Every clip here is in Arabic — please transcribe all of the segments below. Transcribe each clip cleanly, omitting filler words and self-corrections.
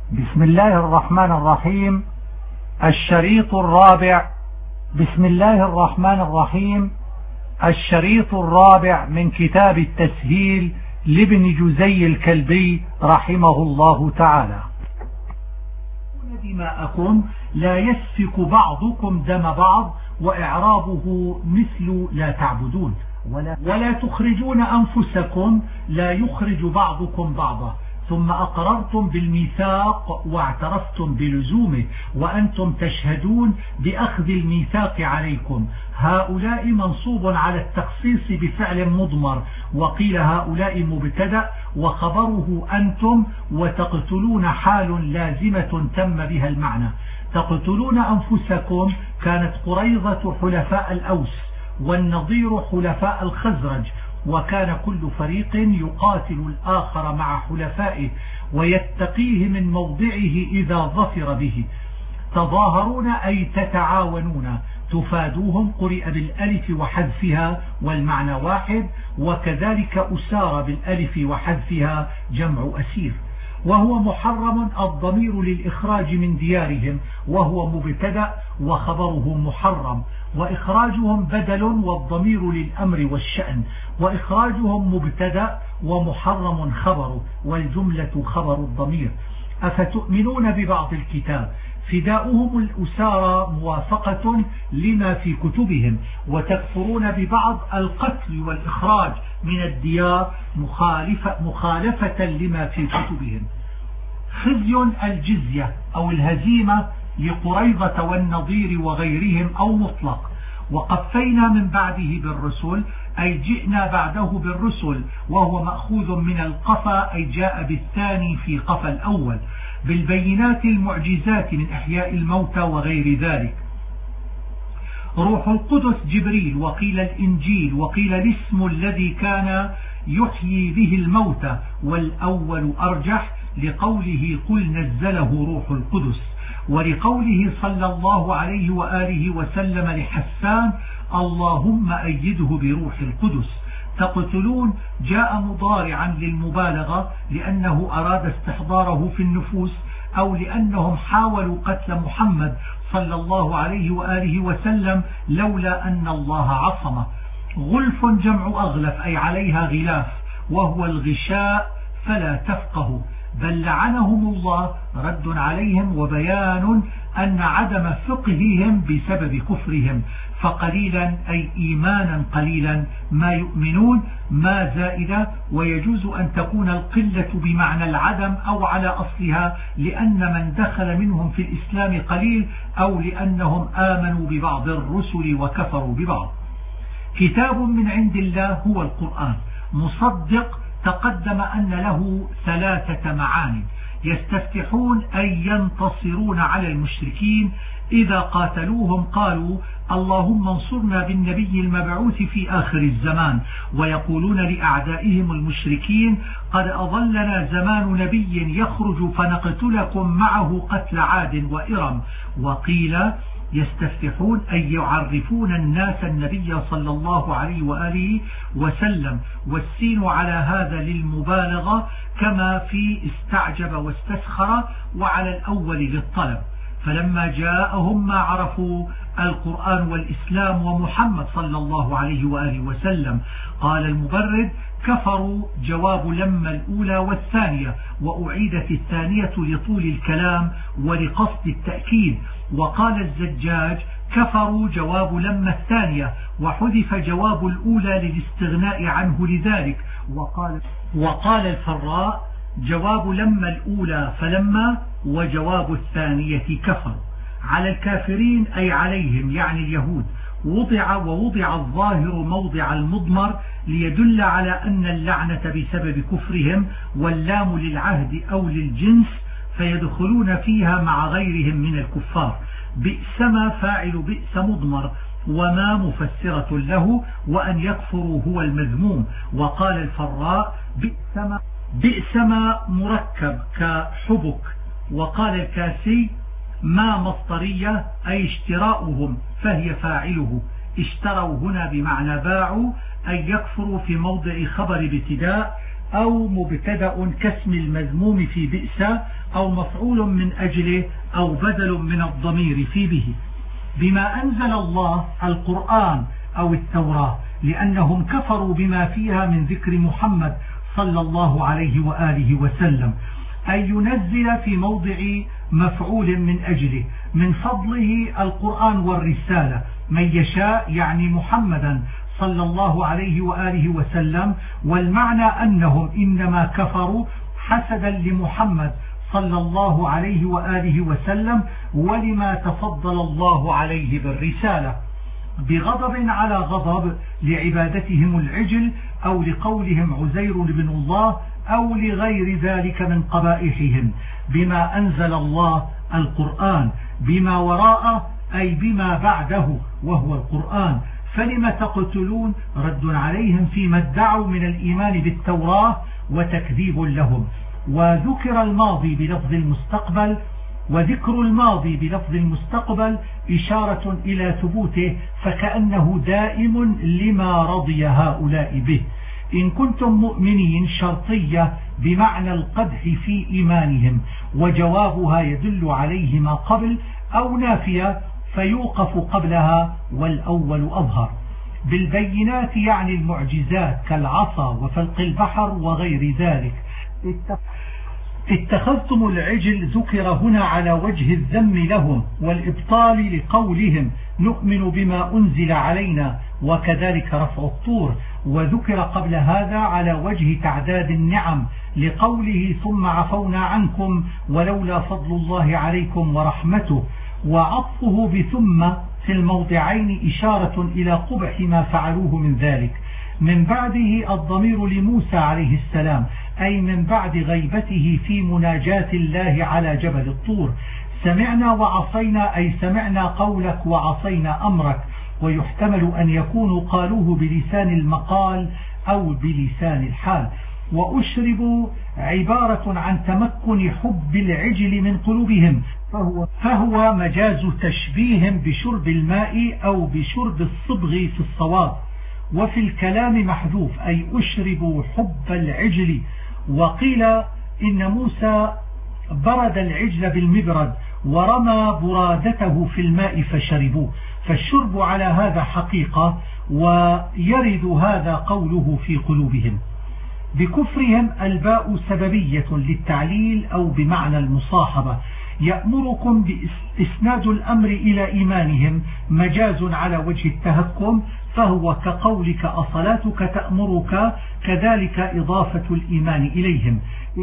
بسم الله الرحمن الرحيم. الشريط الرابع. بسم الله الرحمن الرحيم. الشريط الرابع من كتاب التسهيل لابن جزي الكلبي رحمه الله تعالى. دماءكم لا يسفك بعضكم دم بعض، وإعرابه مثل لا تعبدون. ولا تخرجون أنفسكم، لا يخرج بعضكم بعضا. ثم أقررتم بالميثاق واعترفتم بلزومه وأنتم تشهدون بأخذ الميثاق عليكم. هؤلاء منصوب على التخصيص بفعل مضمر، وقيل هؤلاء مبتدأ وخبره أنتم، وتقتلون حال لازمة تم بها المعنى. تقتلون أنفسكم كانت قريظة حلفاء الأوس والنضير حلفاء الخزرج، وكان كل فريق يقاتل الآخر مع حلفائه ويتقيه من موضعه إذا ظفر به. تظاهرون أي تتعاونون. تفادوهم قرئ بالألف وحذفها والمعنى واحد، وكذلك أسار بالألف وحذفها جمع أسير. وهو محرم الضمير للإخراج من ديارهم، وهو مبتدأ وخبره محرم، وإخراجهم بدل والضمير للأمر والشأن، وإخراجهم مبتدأ ومحرم خبره، والجملة خبر الضمير. أفتؤمنون ببعض الكتاب؟ فداؤهم الأسارى موافقة لما في كتبهم، وتكفرون ببعض القتل والإخراج من الديار مخالفة لما في كتبهم. خزي الجزية أو الهزيمة لقريظة والنضير وغيرهم أو مطلق. وقفينا من بعده بالرسل أي جئنا بعده بالرسل، وهو مأخوذ من القفا أي جاء بالثاني في قفا الأول، بالبينات المعجزات من إحياء الموتى وغير ذلك. روح القدس جبريل، وقيل الإنجيل، وقيل الاسم الذي كان يحيي به الموتى، والأول أرجح لقوله قل نزله روح القدس، ولقوله صلى الله عليه وآله وسلم لحسان اللهم أيده بروح القدس. تقتلون جاء مضارعا للمبالغة لأنه أراد استحضاره في النفوس، أو لأنهم حاولوا قتل محمد صلى الله عليه وآله وسلم لولا أن الله عصمه. غلف جمع أغلف أي عليها غلاف، وهو الغشاء فلا تفقه. بل لعنهم الله رد عليهم وبيان أن عدم فقههم بسبب كفرهم. فقليلا أي إيمانا قليلا ما يؤمنون، ما زائدة، ويجوز أن تكون القلة بمعنى العدم أو على أصلها، لأن من دخل منهم في الإسلام قليل، أو لأنهم آمنوا ببعض الرسل وكفروا ببعض. كتاب من عند الله هو القرآن. مصدق تقدم أن له ثلاثة معاني. يستفتحون أي ينتصرون على المشركين إذا قاتلوهم قالوا اللهم انصرنا بالنبي المبعوث في آخر الزمان، ويقولون لأعدائهم المشركين قد أضلنا زمان نبي يخرج فنقتلكم معه قتل عاد وإرم. وقيل يستفتحون أي يعرفون الناس النبي صلى الله عليه وآله وسلم، والسين على هذا للمبالغة كما في استعجب واستسخر، وعلى الأول للطلب. فلما جاءهم ما عرفوا القرآن والإسلام ومحمد صلى الله عليه وآله وسلم قال المبرد كفروا جواب لما الأولى والثانية، وأعيدت الثانية لطول الكلام ولقصد التأكيد. وقال الزجاج كفروا جواب لما الثانية، وحذف جواب الأولى للاستغناء عنه لذلك. وقال الفراء جواب لما الأولى فلما، وجواب الثانية كفر. على الكافرين أي عليهم يعني اليهود. ووضع الظاهر موضع المضمر ليدل على أن اللعنة بسبب كفرهم، واللام للعهد أو للجنس فيدخلون فيها مع غيرهم من الكفار. بئس ما فاعل بئس مضمر، وما مفسرة له، وأن يكفروا هو المذموم. وقال الفراء بئس ما مركب كحبك. وقال الكاسي ما مصدرية أي اشتراؤهم فهي فاعله. اشتروا هنا بمعنى باعوا، أي يكفروا في موضع خبر ابتداء أو مبتدأ كاسم المذموم في بئس، أو مفعول من أجله، أو بدل من الضمير في به. بما أنزل الله القرآن أو التوراة، لأنهم كفروا بما فيها من ذكر محمد صلى الله عليه وآله وسلم، أي ينزل في موضع مفعول من أجله من فضله القرآن والرسالة من يشاء، يعني محمدا صلى الله عليه وآله وسلم. والمعنى أنهم إنما كفروا حسدا لمحمد صلى الله عليه وآله وسلم ولما تفضل الله عليه بالرسالة، بغضب على غضب لعبادتهم العجل أو لقولهم عزير بن الله أو لغير ذلك من قبائحهم. بما أنزل الله القرآن، بما وراءه أي بما بعده وهو القرآن. فلم تقتلون رد عليهم فيما ادعوا من الإيمان بالتوراة وتكذيب لهم. وذكر الماضي بلفظ المستقبل، وذكر الماضي بلفظ المستقبل إشارة إلى ثبوته، فكأنه دائم لما رضي هؤلاء به. إن كنتم مؤمنين شرطية بمعنى القدح في إيمانهم، وجوابها يدل عليه ما قبل، أو نافية فيوقف قبلها والأول أظهر. بالبينات يعني المعجزات كالعصا وفلق البحر وغير ذلك. اتخذتم العجل ذكر هنا على وجه الذم لهم والإبطال لقولهم نؤمن بما أنزل علينا، وكذلك رفع الطور. وذكر قبل هذا على وجه تعداد النعم لقوله ثم عفونا عنكم ولولا فضل الله عليكم ورحمته. وعطفه بثم في الموضعين إشارة إلى قبح ما فعلوه من ذلك. من بعده الضمير لموسى عليه السلام، أي من بعد غيبته في مناجاة الله على جبل الطور. سمعنا وعصينا، أي سمعنا قولك وعصينا أمرك. ويحتمل أن يكونوا قالوه بلسان المقال أو بلسان الحال. وأشربوا عبارة عن تمكن حب العجل من قلوبهم، فهو مجاز تشبيه بشرب الماء أو بشرب الصبغ في الصواب. وفي الكلام محذوف، أي أشربوا حب العجل. وقيل إن موسى برد العجل بالمبرد ورمى برادته في الماء فشربوه، فالشرب على هذا حقيقة، ويرد هذا قوله في قلوبهم. بكفرهم الباء سببية للتعليل أو بمعنى المصاحبة. يأمركم بإسناد الأمر إلى إيمانهم مجاز على وجه التهكم، فهو كقولك أصلاتك تأمرك، كذلك إضافة الإيمان إليهم.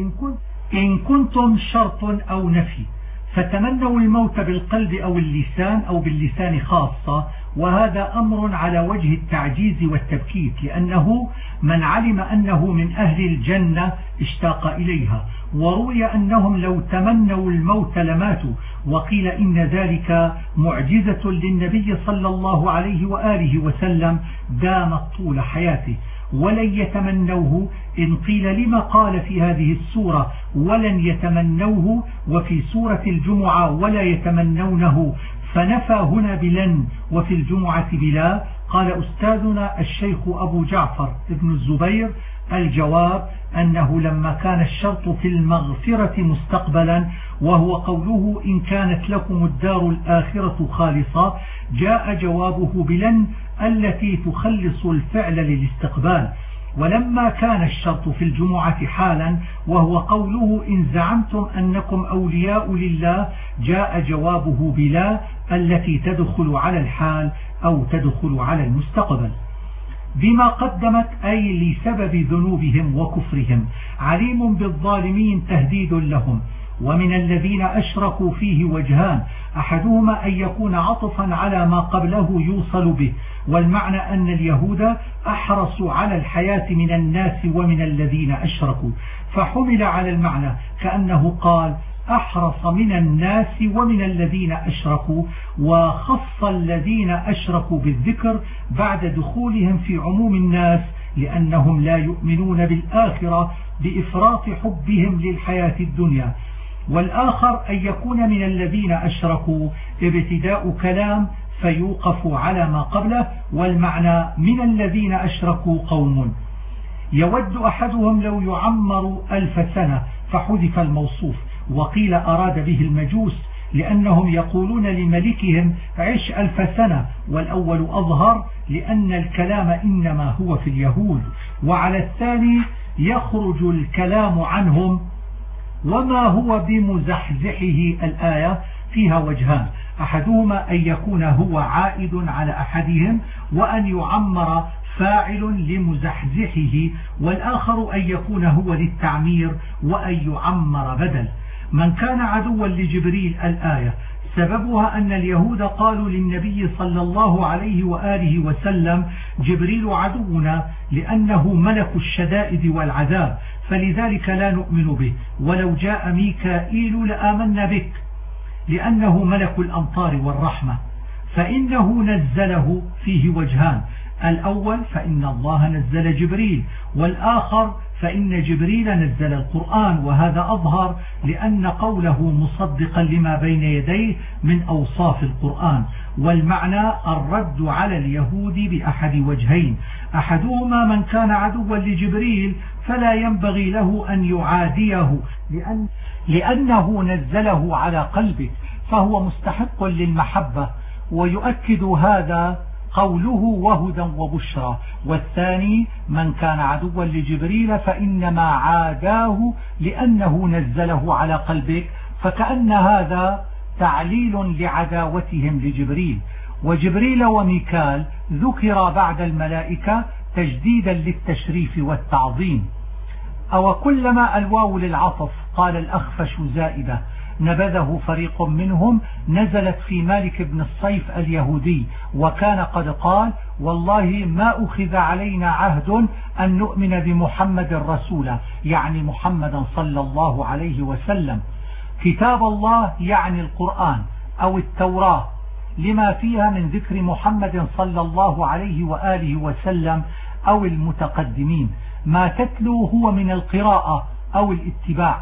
إن كنتم شرط أو نفي، فتمنوا الموت بالقلب أو اللسان أو باللسان خاصة، وهذا أمر على وجه التعجيز والتبكيت، لأنه من علم أنه من أهل الجنة اشتاق إليها. وروي أنهم لو تمنوا الموت لماتوا، وقيل إن ذلك معجزة للنبي صلى الله عليه وآله وسلم دامت طول حياته. ولن يتمنوه، إن قيل لما قال في هذه السورة ولن يتمنوه، وفي سورة الجمعة ولا يتمنونه، فنفى هنا بلن وفي الجمعة بلا. قال أستاذنا الشيخ أبو جعفر ابن الزبير: الجواب أنه لما كان الشرط في المغفرة مستقبلا، وهو قوله إن كانت لكم الدار الآخرة خالصة، جاء جوابه بلن التي تخلص الفعل للاستقبال. ولما كان الشرط في الجمعة حالا، وهو قوله إن زعمتم أنكم أولياء لله، جاء جوابه بلا التي تدخل على الحال أو تدخل على المستقبل. بما قدمت، أي لسبب ذنوبهم وكفرهم. عليم بالظالمين تهديد لهم. ومن الذين أشركوا فيه وجهان، أحدهما أن يكون عطفا على ما قبله يوصل به، والمعنى أن اليهود أحرصوا على الحياة من الناس ومن الذين أشركوا، فحمل على المعنى كأنه قال أحرص من الناس ومن الذين أشركوا، وخص الذين أشركوا بالذكر بعد دخولهم في عموم الناس، لأنهم لا يؤمنون بالآخرة بإفراط حبهم للحياة الدنيا. والآخر أن يكون من الذين أشركوا ابتداء كلام فيوقف على ما قبله، والمعنى من الذين أشركوا قوم. يود أحدهم لو يعمر 1000 سنة فحذف الموصوف، وقيل أراد به المجوس لأنهم يقولون لملكهم عش 1000 سنة، والأول أظهر لأن الكلام إنما هو في اليهود. وعلى الثاني يخرج الكلام عنهم وما هو بمزحزحه. الآية فيها وجهان، أحدهما أن يكون هو عائد على أحدهم وأن يعمر فاعل لمزحزحه، والآخر أن يكون هو للتعمير وأن يعمر بدل. من كان عدوا لجبريل الآية سببها أن اليهود قالوا للنبي صلى الله عليه وآله وسلم جبريل عدونا لأنه ملك الشدائد والعذاب، فلذلك لا نؤمن به، ولو جاء ميكائيل لآمنا بك لأنه ملك الأمطار والرحمة. فإنه نزله فيه وجهان، الأول فإن الله نزل جبريل، والآخر فإن جبريل نزل القرآن، وهذا أظهر لأن قوله مصدقا لما بين يديه من أوصاف القرآن. والمعنى الرد على اليهود بأحد وجهين، أحدهما من كان عدوا لجبريل فلا ينبغي له أن يعاديه لأنه نزله على قلبه فهو مستحق للمحبة، ويؤكد هذا قوله وهدى وبشرى. والثاني من كان عدوا لجبريل فإنما عاداه لأنه نزله على قلبك، فكأن هذا تعليل لعداوتهم لجبريل. وجبريل وميكال ذكر بعد الملائكة تجديدا للتشريف والتعظيم. أو كلما الواو للعطف قال الأخفش زائدة نبذه فريق منهم نزلت في مالك بن الصيف اليهودي، وكان قد قال والله ما أخذ علينا عهد أن نؤمن بمحمد رسولا، يعني محمدا صلى الله عليه وسلم. كتاب الله يعني القرآن أو التوراة لما فيها من ذكر محمد صلى الله عليه وآله وسلم أو المتقدمين. ما تتلو هو من القراءة أو الاتباع.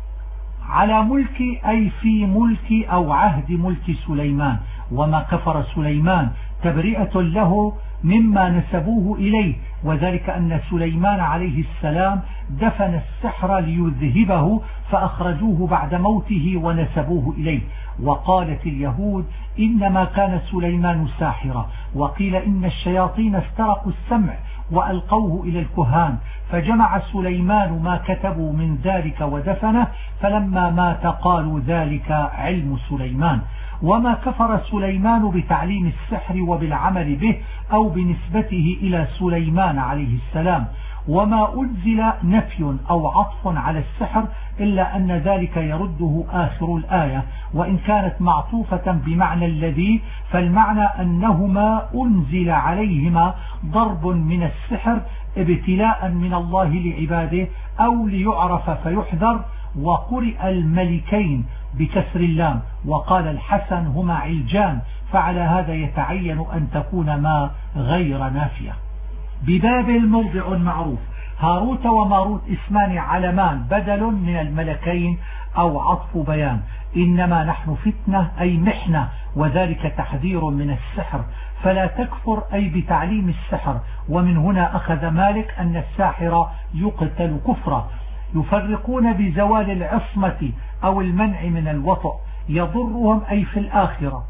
على ملك أي في ملك أو عهد ملك سليمان، وما كفر سليمان تبرئة له مما نسبوه إليه، وذلك أن سليمان عليه السلام دفن السحر ليذهبه فأخرجوه بعد موته ونسبوه إليه. وقالت اليهود إنما كان سليمان ساحرا، وقيل إن الشياطين استرقوا السمع وألقوه إلى الكهان، فجمع سليمان ما كتبوا من ذلك ودفنه، فلما مات قالوا ذلك علم سليمان. وما كفر سليمان بتعليم السحر وبالعمل به أو بنسبته إلى سليمان عليه السلام. وما أنزل نفي أو عطف على السحر إلا أن ذلك يرده آخر الآية، وإن كانت معطوفة بمعنى الذي، فالمعنى أنهما أنزل عليهما ضرب من السحر ابتلاء من الله لعباده أو ليعرف فيحذر. وقرئ الملكين بكسر اللام، وقال الحسن هما علجان، فعلى هذا يتعين أن تكون ما غير نافية. ببابل موضع معروف. هاروت وماروت اسمان علمان بدل من الملكين أو عطف بيان. إنما نحن فتنة أي محنة، وذلك تحذير من السحر، فلا تكفر أي بتعليم السحر. ومن هنا أخذ مالك أن الساحر يقتل كفرا. يفرقون بزوال العصمة أو المنع من الوطء، يضرهم أي في الآخرة.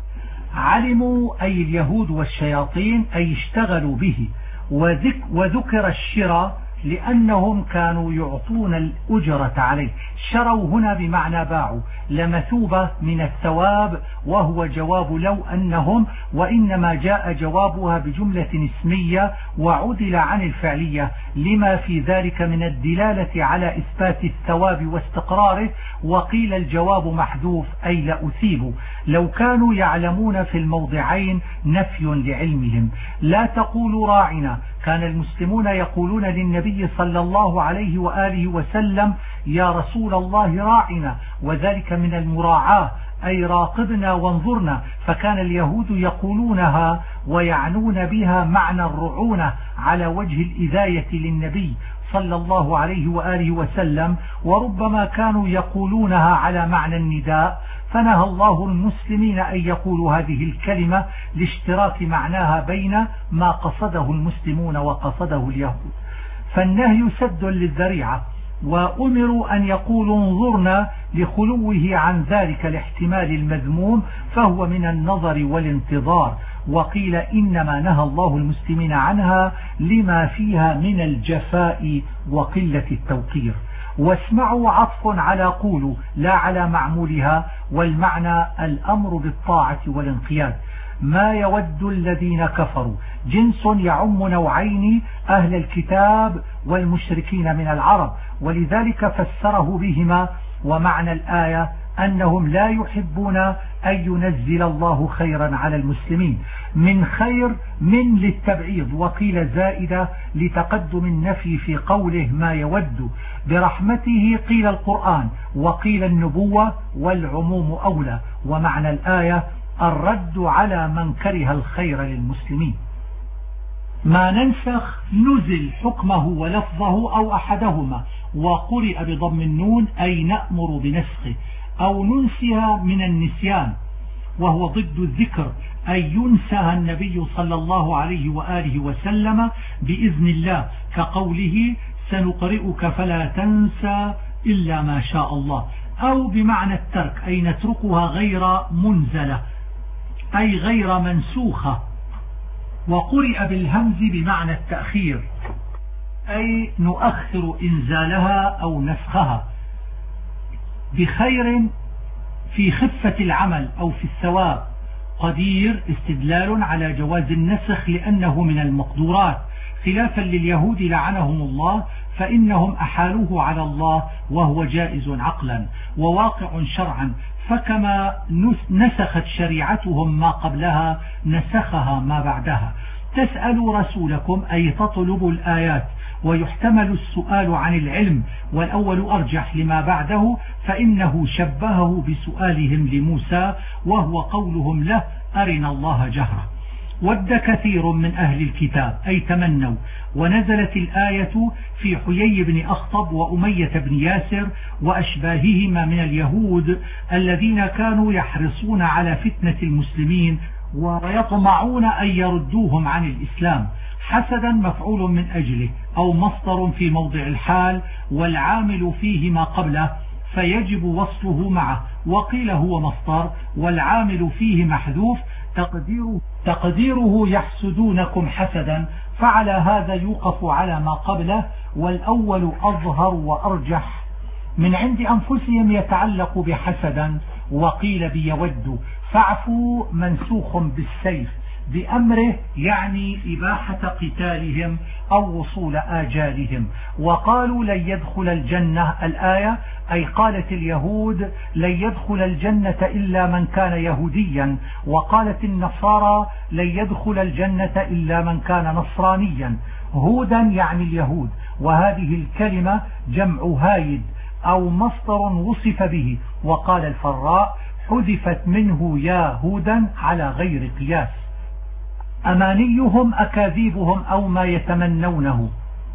علموا أي اليهود والشياطين أي اشتغلوا به. وذكر الشراء لأنهم كانوا يعطون الأجرة عليه. شروا هنا بمعنى باعوا، لمثوبة من الثواب، وهو جواب لو أنهم، وإنما جاء جوابها بجملة اسمية وعدل عن الفعلية لما في ذلك من الدلالة على إثبات الثواب واستقراره. وقيل الجواب محذوف أي لأثيبوا. لو كانوا يعلمون في الموضعين نفي لعلمهم. لا تقولوا راعنا، كان المسلمون يقولون للنبي صلى الله عليه وآله وسلم يا رسول الله راعنا، وذلك من المراعاة أي راقبنا وانظرنا. فكان اليهود يقولونها ويعنون بها معنى الرعونة على وجه الإذاية للنبي صلى الله عليه وآله وسلم، وربما كانوا يقولونها على معنى النداء، فنهى الله المسلمين أن يقولوا هذه الكلمة لاشتراك معناها بين ما قصده المسلمون وقصده اليهود. فالنهي سد للذريعة، وأمروا أن يقولوا انظرنا لخلوه عن ذلك الاحتمال المذموم، فهو من النظر والانتظار. وقيل إنما نهى الله المسلمين عنها لما فيها من الجفاء وقلة التوقير. واسمعوا عطف على قولوا لا على معمولها، والمعنى الأمر بالطاعة والانقياد. ما يود الذين كفروا جنس يعم نوعين، أهل الكتاب والمشركين من العرب، ولذلك فسره بهما. ومعنى الآية أنهم لا يحبون أن ينزل الله خيرا على المسلمين. من خير من للتبعيض، وقيل زائدة لتقدم النفي في قوله ما يود. برحمته قيل القرآن، وقيل النبوة، والعموم أولى. ومعنى الآية الرد على من كره الخير للمسلمين. ما ننسخ نزل حكمه ولفظه أو أحدهما، وقرئ بضم النون أي نأمر بنسخه، أو ننسها من النسيان وهو ضد الذكر، أي ينسها النبي صلى الله عليه وآله وسلم بإذن الله، كقوله سنقرئك فلا تنسى إلا ما شاء الله. أو بمعنى الترك، أي نتركها غير منزلة أي غير منسوخة. وقرئ بالهمز بمعنى التأخير، أي نؤخر إنزالها أو نسخها. بخير في خفة العمل أو في الثواب. قدير استدلال على جواز النسخ لأنه من المقدورات، خلافا لليهود لعنهم الله، فإنهم أحالوه على الله وهو جائز عقلا وواقع شرعا، فكما نسخت شريعتهم ما قبلها نسخها ما بعدها. تسألوا رسولكم أي تطلبوا الآيات، ويحتمل السؤال عن العلم، والأول أرجح لما بعده، فإنه شبهه بسؤالهم لموسى، وهو قولهم له أرنا الله جهرة. ود كثير من أهل الكتاب أي تمنوا. ونزلت الآية في حيي بن أخطب وأمية بن ياسر وأشباههما من اليهود الذين كانوا يحرصون على فتنة المسلمين ويطمعون أن يردوهم عن الإسلام. حسدا مفعول من أجله، أو مصدر في موضع الحال، والعامل فيه ما قبله فيجب وصله معه، وقيل هو مصدر والعامل فيه محذوف تقديره يحسدونكم حسدا، فعلى هذا يوقف على ما قبله، والأول أظهر وأرجح. من عند أنفسهم يتعلق بحسدا، وقيل بيود. فاعفوا منسوخ بالسيف بأمره، يعني إباحة قتالهم أو وصول آجالهم. وقالوا لن يدخل الجنة الآية، أي قالت اليهود لن يدخل الجنة إلا من كان يهوديا، وقالت النصارى لن يدخل الجنة إلا من كان نصرانيا. هودا يعني اليهود، وهذه الكلمة جمع هايد أو مصدر وصف به. وقال الفراء حذفت منه يا هودا على غير قياس. أمانيهم أكاذيبهم أو ما يتمنونه.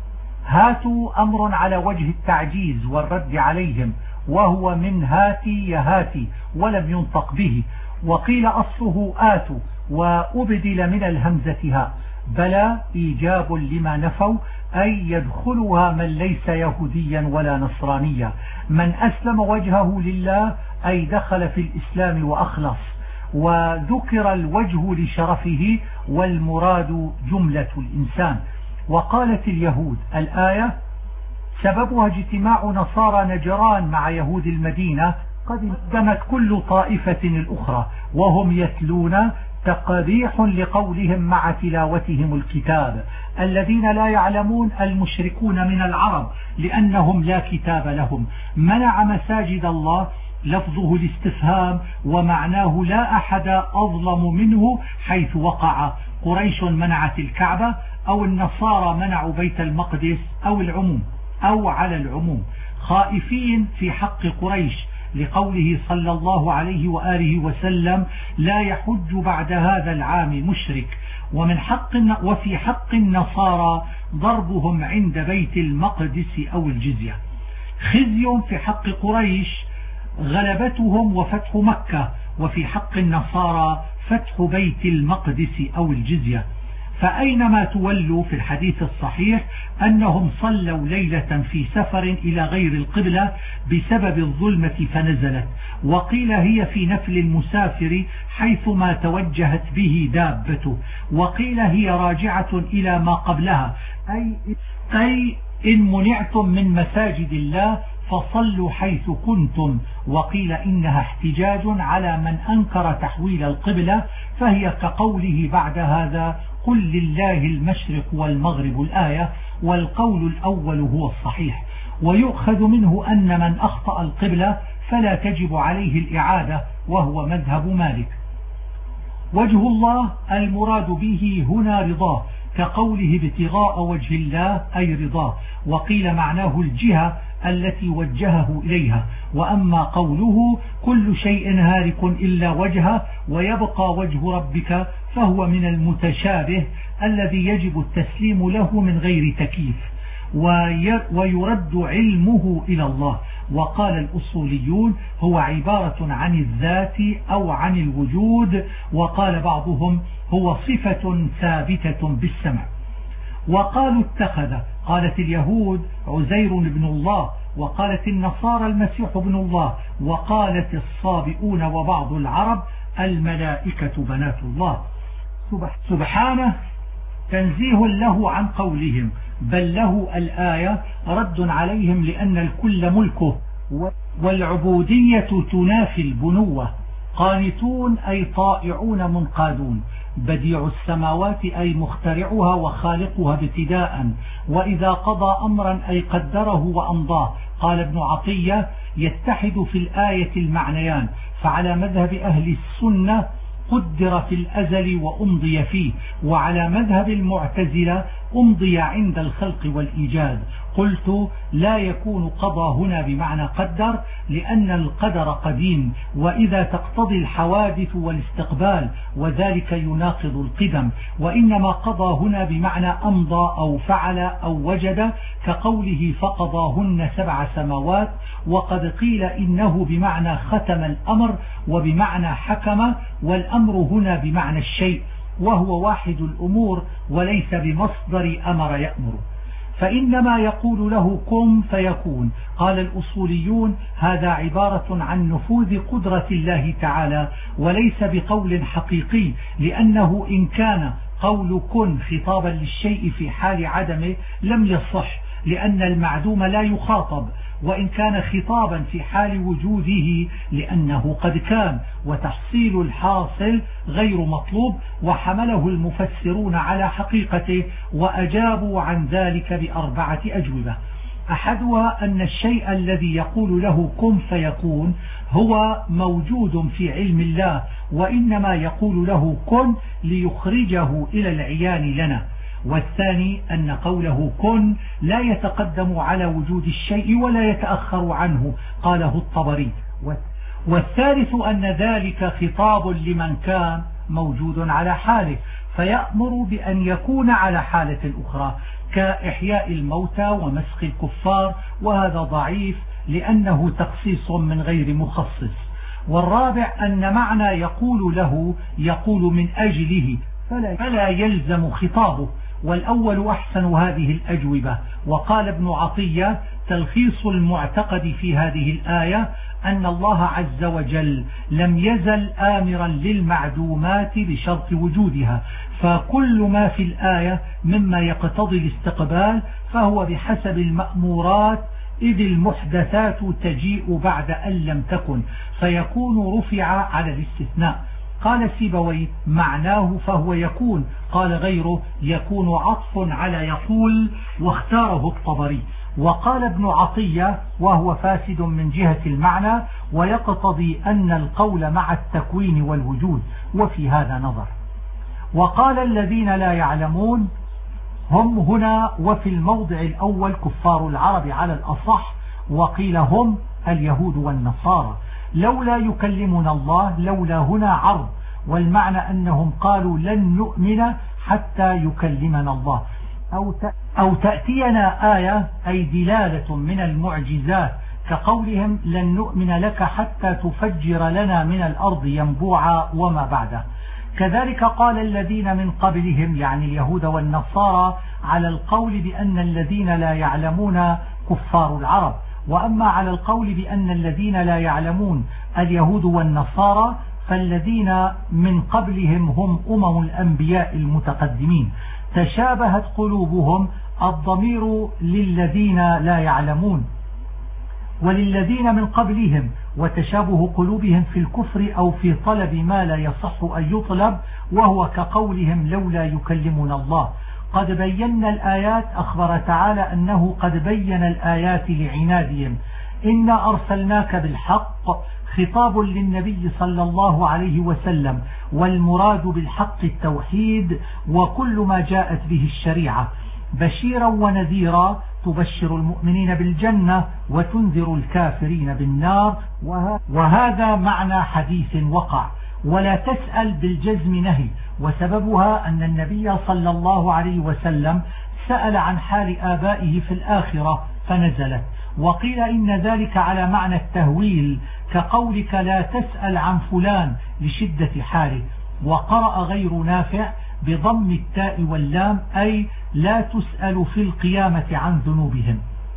هاتوا أمر على وجه التعجيز والرد عليهم، وهو من هاتي يهاتي ولم ينطق به. وقيل أصله آتوا وأبدل من الهمزة ها، بلى إيجاب لما نفوا، أي يدخلها من ليس يهوديا ولا نصرانيا. من أسلم وجهه لله أي دخل في الإسلام وأخلص. وذكر الوجه لشرفه، والمراد جملة الإنسان. وقالت اليهود الآية سببها اجتماع نصارى نجران مع يهود المدينة، قد اندمت كل طائفة الأخرى وهم يتلون، تقبيح لقولهم مع تلاوتهم الكتاب. الذين لا يعلمون المشركون من العرب لأنهم لا كتاب لهم. منع مساجد الله لفظه الاستفهام، ومعناه لا أحد أظلم منه حيث وقع. قريش منعت الكعبة، أو النصارى منعوا بيت المقدس، أو العموم أو على العموم. خائفين في حق قريش لقوله صلى الله عليه وآله وسلم لا يحج بعد هذا العام مشرك. وفي حق النصارى ضربهم عند بيت المقدس أو الجزية. خزي في حق قريش غلبتهم وفتح مكة، وفي حق النصارى فتح بيت المقدس أو الجزية. فأينما تولوا في الحديث الصحيح أنهم صلوا ليلة في سفر إلى غير القبلة بسبب الظلمة فنزلت، وقيل هي في نفل المسافر حيثما توجهت به دابته، وقيل هي راجعة إلى ما قبلها، أي إن منعتم من مساجد الله فصلوا حيث كنتم. وقيل إنها احتجاج على من أنكر تحويل القبلة، فهي كقوله بعد هذا قل لله المشرق والمغرب الآية، والقول الأول هو الصحيح. ويؤخذ منه أن من أخطأ القبلة فلا تجب عليه الإعادة، وهو مذهب مالك. وجه الله المراد به هنا رضاه، كقوله ابتغاء وجه الله أي رضاه، وقيل معناه الجهة التي وجهه إليها. وأما قوله كل شيء هالك إلا وجهه ويبقى وجه ربك فهو من المتشابه الذي يجب التسليم له من غير تكييف، ويرد علمه إلى الله. وقال الأصوليون هو عبارة عن الذات أو عن الوجود، وقال بعضهم هو صفة ثابتة بالسمع. وقالوا اتخذ، قالت اليهود عزير بن الله، وقالت النصارى المسيح ابن الله، وقالت الصابئون وبعض العرب الملائكة بنات الله. سبحانه تنزيه له عن قولهم، بل له الآية رد عليهم لأن الكل ملكه، والعبودية تنافي البنوة. قانتون أي طائعون منقادون، بديع السماوات أي مخترعها وخالقها ابتداء، وإذا قضى أمرا أي قدره وأمضاه. قال ابن عطية يتحد في الآية المعنيان، فعلى مذهب أهل السنة قدر في الأزل وأمضي فيه، وعلى مذهب المعتزلة أمضي عند الخلق والإيجاد. قلت لا يكون قضى هنا بمعنى قدر، لأن القدر قديم، وإذا تقتضي الحوادث والاستقبال، وذلك يناقض القدم. وإنما قضى هنا بمعنى أمضى أو فعل أو وجد، كقوله فقضاهن 7 سماوات. وقد قيل إنه بمعنى ختم الأمر وبمعنى حكم، والأمر هنا بمعنى الشيء، وهو واحد الأمور وليس بمصدر أمر يأمر، فإنما يقول له كن فيكون. قال الأصوليون هذا عبارة عن نفوذ قدرة الله تعالى، وليس بقول حقيقي، لأنه إن كان قول كن خطابا للشيء في حال عدمه لم يصح، لأن المعدوم لا يخاطب، وإن كان خطابا في حال وجوده لأنه قد كان، وتحصيل الحاصل غير مطلوب. وحمله المفسرون على حقيقته، وأجابوا عن ذلك ب4 أجوبة. أحدها أن الشيء الذي يقول له كن فيكون هو موجود في علم الله، وإنما يقول له كن ليخرجه إلى العيان لنا. والثاني أن قوله كن لا يتقدم على وجود الشيء ولا يتأخر عنه، قاله الطبري. والثالث أن ذلك خطاب لمن كان موجود على حاله، فيأمر بأن يكون على حالة أخرى، كإحياء الموتى ومسخ الكفار، وهذا ضعيف لأنه تخصيص من غير مخصص. والرابع أن معنى يقول له يقول من أجله، فلا يلزم خطابه، والأول أحسن هذه الأجوبة. وقال ابن عطية تلخيص المعتقد في هذه الآية أن الله عز وجل لم يزل آمرا للمعدومات بشرط وجودها، فكل ما في الآية مما يقتضي الاستقبال فهو بحسب المأمورات، إذ المحدثات تجيء بعد أن لم تكن، فيكون رفع على الاستثناء. قال سيبويه معناه فهو يكون، قال غيره يكون عطف على يطول، واختاره الطبري. وقال ابن عطية وهو فاسد من جهة المعنى، ويقتضي أن القول مع التكوين والوجود، وفي هذا نظر. وقال الذين لا يعلمون هم هنا وفي الموضع الأول كفار العرب على الأصح، وقيل هم اليهود والنصارى. لولا يكلمنا الله، لولا هنا عرض، والمعنى أنهم قالوا لن نؤمن حتى يكلمنا الله، أو تأتينا آية أي دلالة من المعجزات، كقولهم لن نؤمن لك حتى تفجر لنا من الأرض ينبوعا وما بعده. كذلك قال الذين من قبلهم يعني اليهود والنصارى على القول بأن الذين لا يعلمون كفار العرب، وأما على القول بأن الذين لا يعلمون اليهود والنصارى فالذين من قبلهم هم الأنبياء المتقدمين تشابهت قلوبهم، الضمير للذين لا يعلمون وللذين من قبلهم، وتشابه قلوبهم في الكفر أو في طلب ما لا يصح أن يطلب، وهو كقولهم لولا يكلمنا الله. قد بينا الآيات، أخبر تعالى أنه قد بين الآيات لعنادهم. إنا أرسلناك بالحق خطاب للنبي صلى الله عليه وسلم، والمراد بالحق التوحيد وكل ما جاءت به الشريعة، بشيرا ونذيرا، تبشر المؤمنين بالجنة وتنذر الكافرين بالنار. وهذا معنى حديث وقع. ولا تسأل بالجزم نهي، وسببها أن النبي صلى الله عليه وسلم سأل عن حال آبائه في الآخرة فنزلت. وقيل إن ذلك على معنى التهويل كقولك لا تسأل عن فلان لشدة حاله. وقرأ غير نافع بضم التاء واللام أي لا تسأل في القيامة عن ذنوبهم.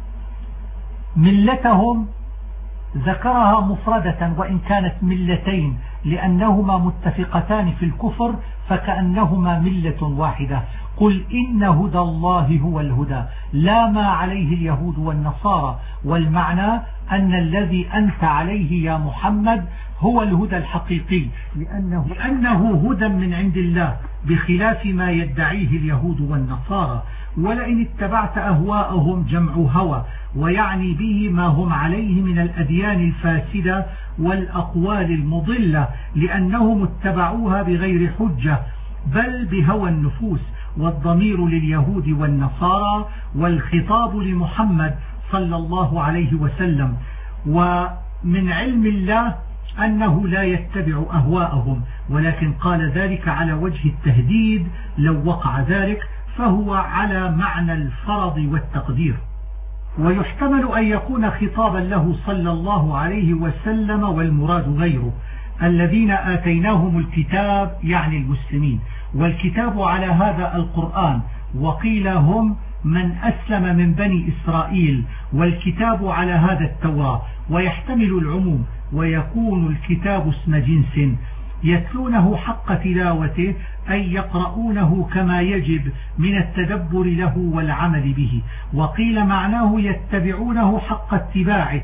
ملتهم ذكرها مفردة وإن كانت ملتين لأنهما متفقتان في الكفر فكأنهما ملة واحدة. قل إن هدى الله هو الهدى لا ما عليه اليهود والنصارى، والمعنى أن الذي أنت عليه يا محمد هو الهدى الحقيقي، لأنه هدى من عند الله بخلاف ما يدعيه اليهود والنصارى. ولئن اتبعت أهواءهم جمع هوى، ويعني به ما هم عليه من الأديان الفاسدة والأقوال المضلة، لأنهم اتبعوها بغير حجة بل بهوى النفوس. والضمير لليهود والنصارى والخطاب لمحمد صلى الله عليه وسلم. ومن علم الله أنه لا يتبع أهواءهم، ولكن قال ذلك على وجه التهديد، لو وقع ذلك فهو على معنى الفرض والتقدير. ويحتمل أن يكون خطابا له صلى الله عليه وسلم والمراد غيره، الذين آتيناهم الكتاب يعني المسلمين، والكتاب على هذا القرآن، وقيل هم من أسلم من بني إسرائيل، والكتاب على هذا التوراة. ويحتمل العموم ويكون الكتاب اسم جنس، يتلونه حق تلاوته أي يقرؤونه كما يجب من التدبر له والعمل به. وقيل معناه يتبعونه حق اتباعه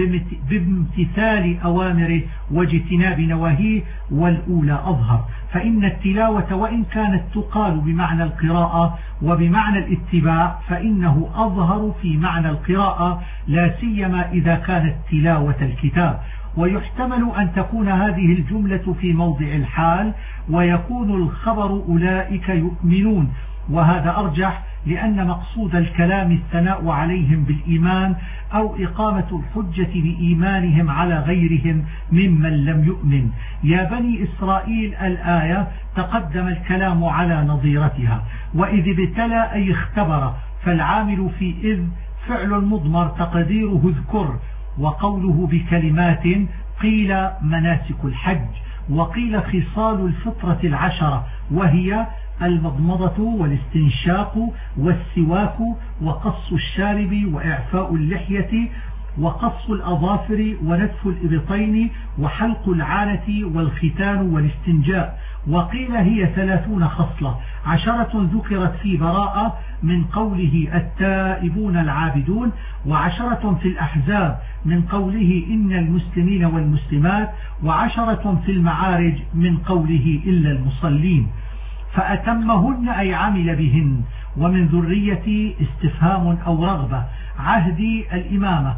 بامتثال أوامره واجتناب نواهيه، والأولى أظهر. فإن التلاوة وإن كانت تقال بمعنى القراءة وبمعنى الاتباع فإنه أظهر في معنى القراءة، لا سيما إذا كانت تلاوة الكتاب. ويحتمل أن تكون هذه الجملة في موضع الحال، ويكون الخبر أولئك يؤمنون، وهذا أرجح لأن مقصود الكلام الثناء عليهم بالإيمان أو إقامة الحجة بإيمانهم على غيرهم ممن لم يؤمن. يا بني إسرائيل الآية تقدم الكلام على نظيرتها. وإذ ابتلى أي اختبر، فالعامل في إذ فعل مضمر تقديره اذكر. وقوله بكلمات قيل مناسك الحج، وقيل خصال الفطرة العشرة، وهي المضمضة والاستنشاق والسواك وقص الشارب وإعفاء اللحية وقص الأظافر ونتف الإبطين وحلق العانة والختان والاستنجاء. وقيل هي 30 خصلة، 10 ذكرت في براءة من قوله التائبون العابدون، و10 في الأحزاب من قوله إن المسلمين والمسلمات، و10 في المعارج من قوله إلا المصلين. فأتمهن أي عمل بهن. ومن ذريتي استفهام أو رغبة. عهدي الإمامة.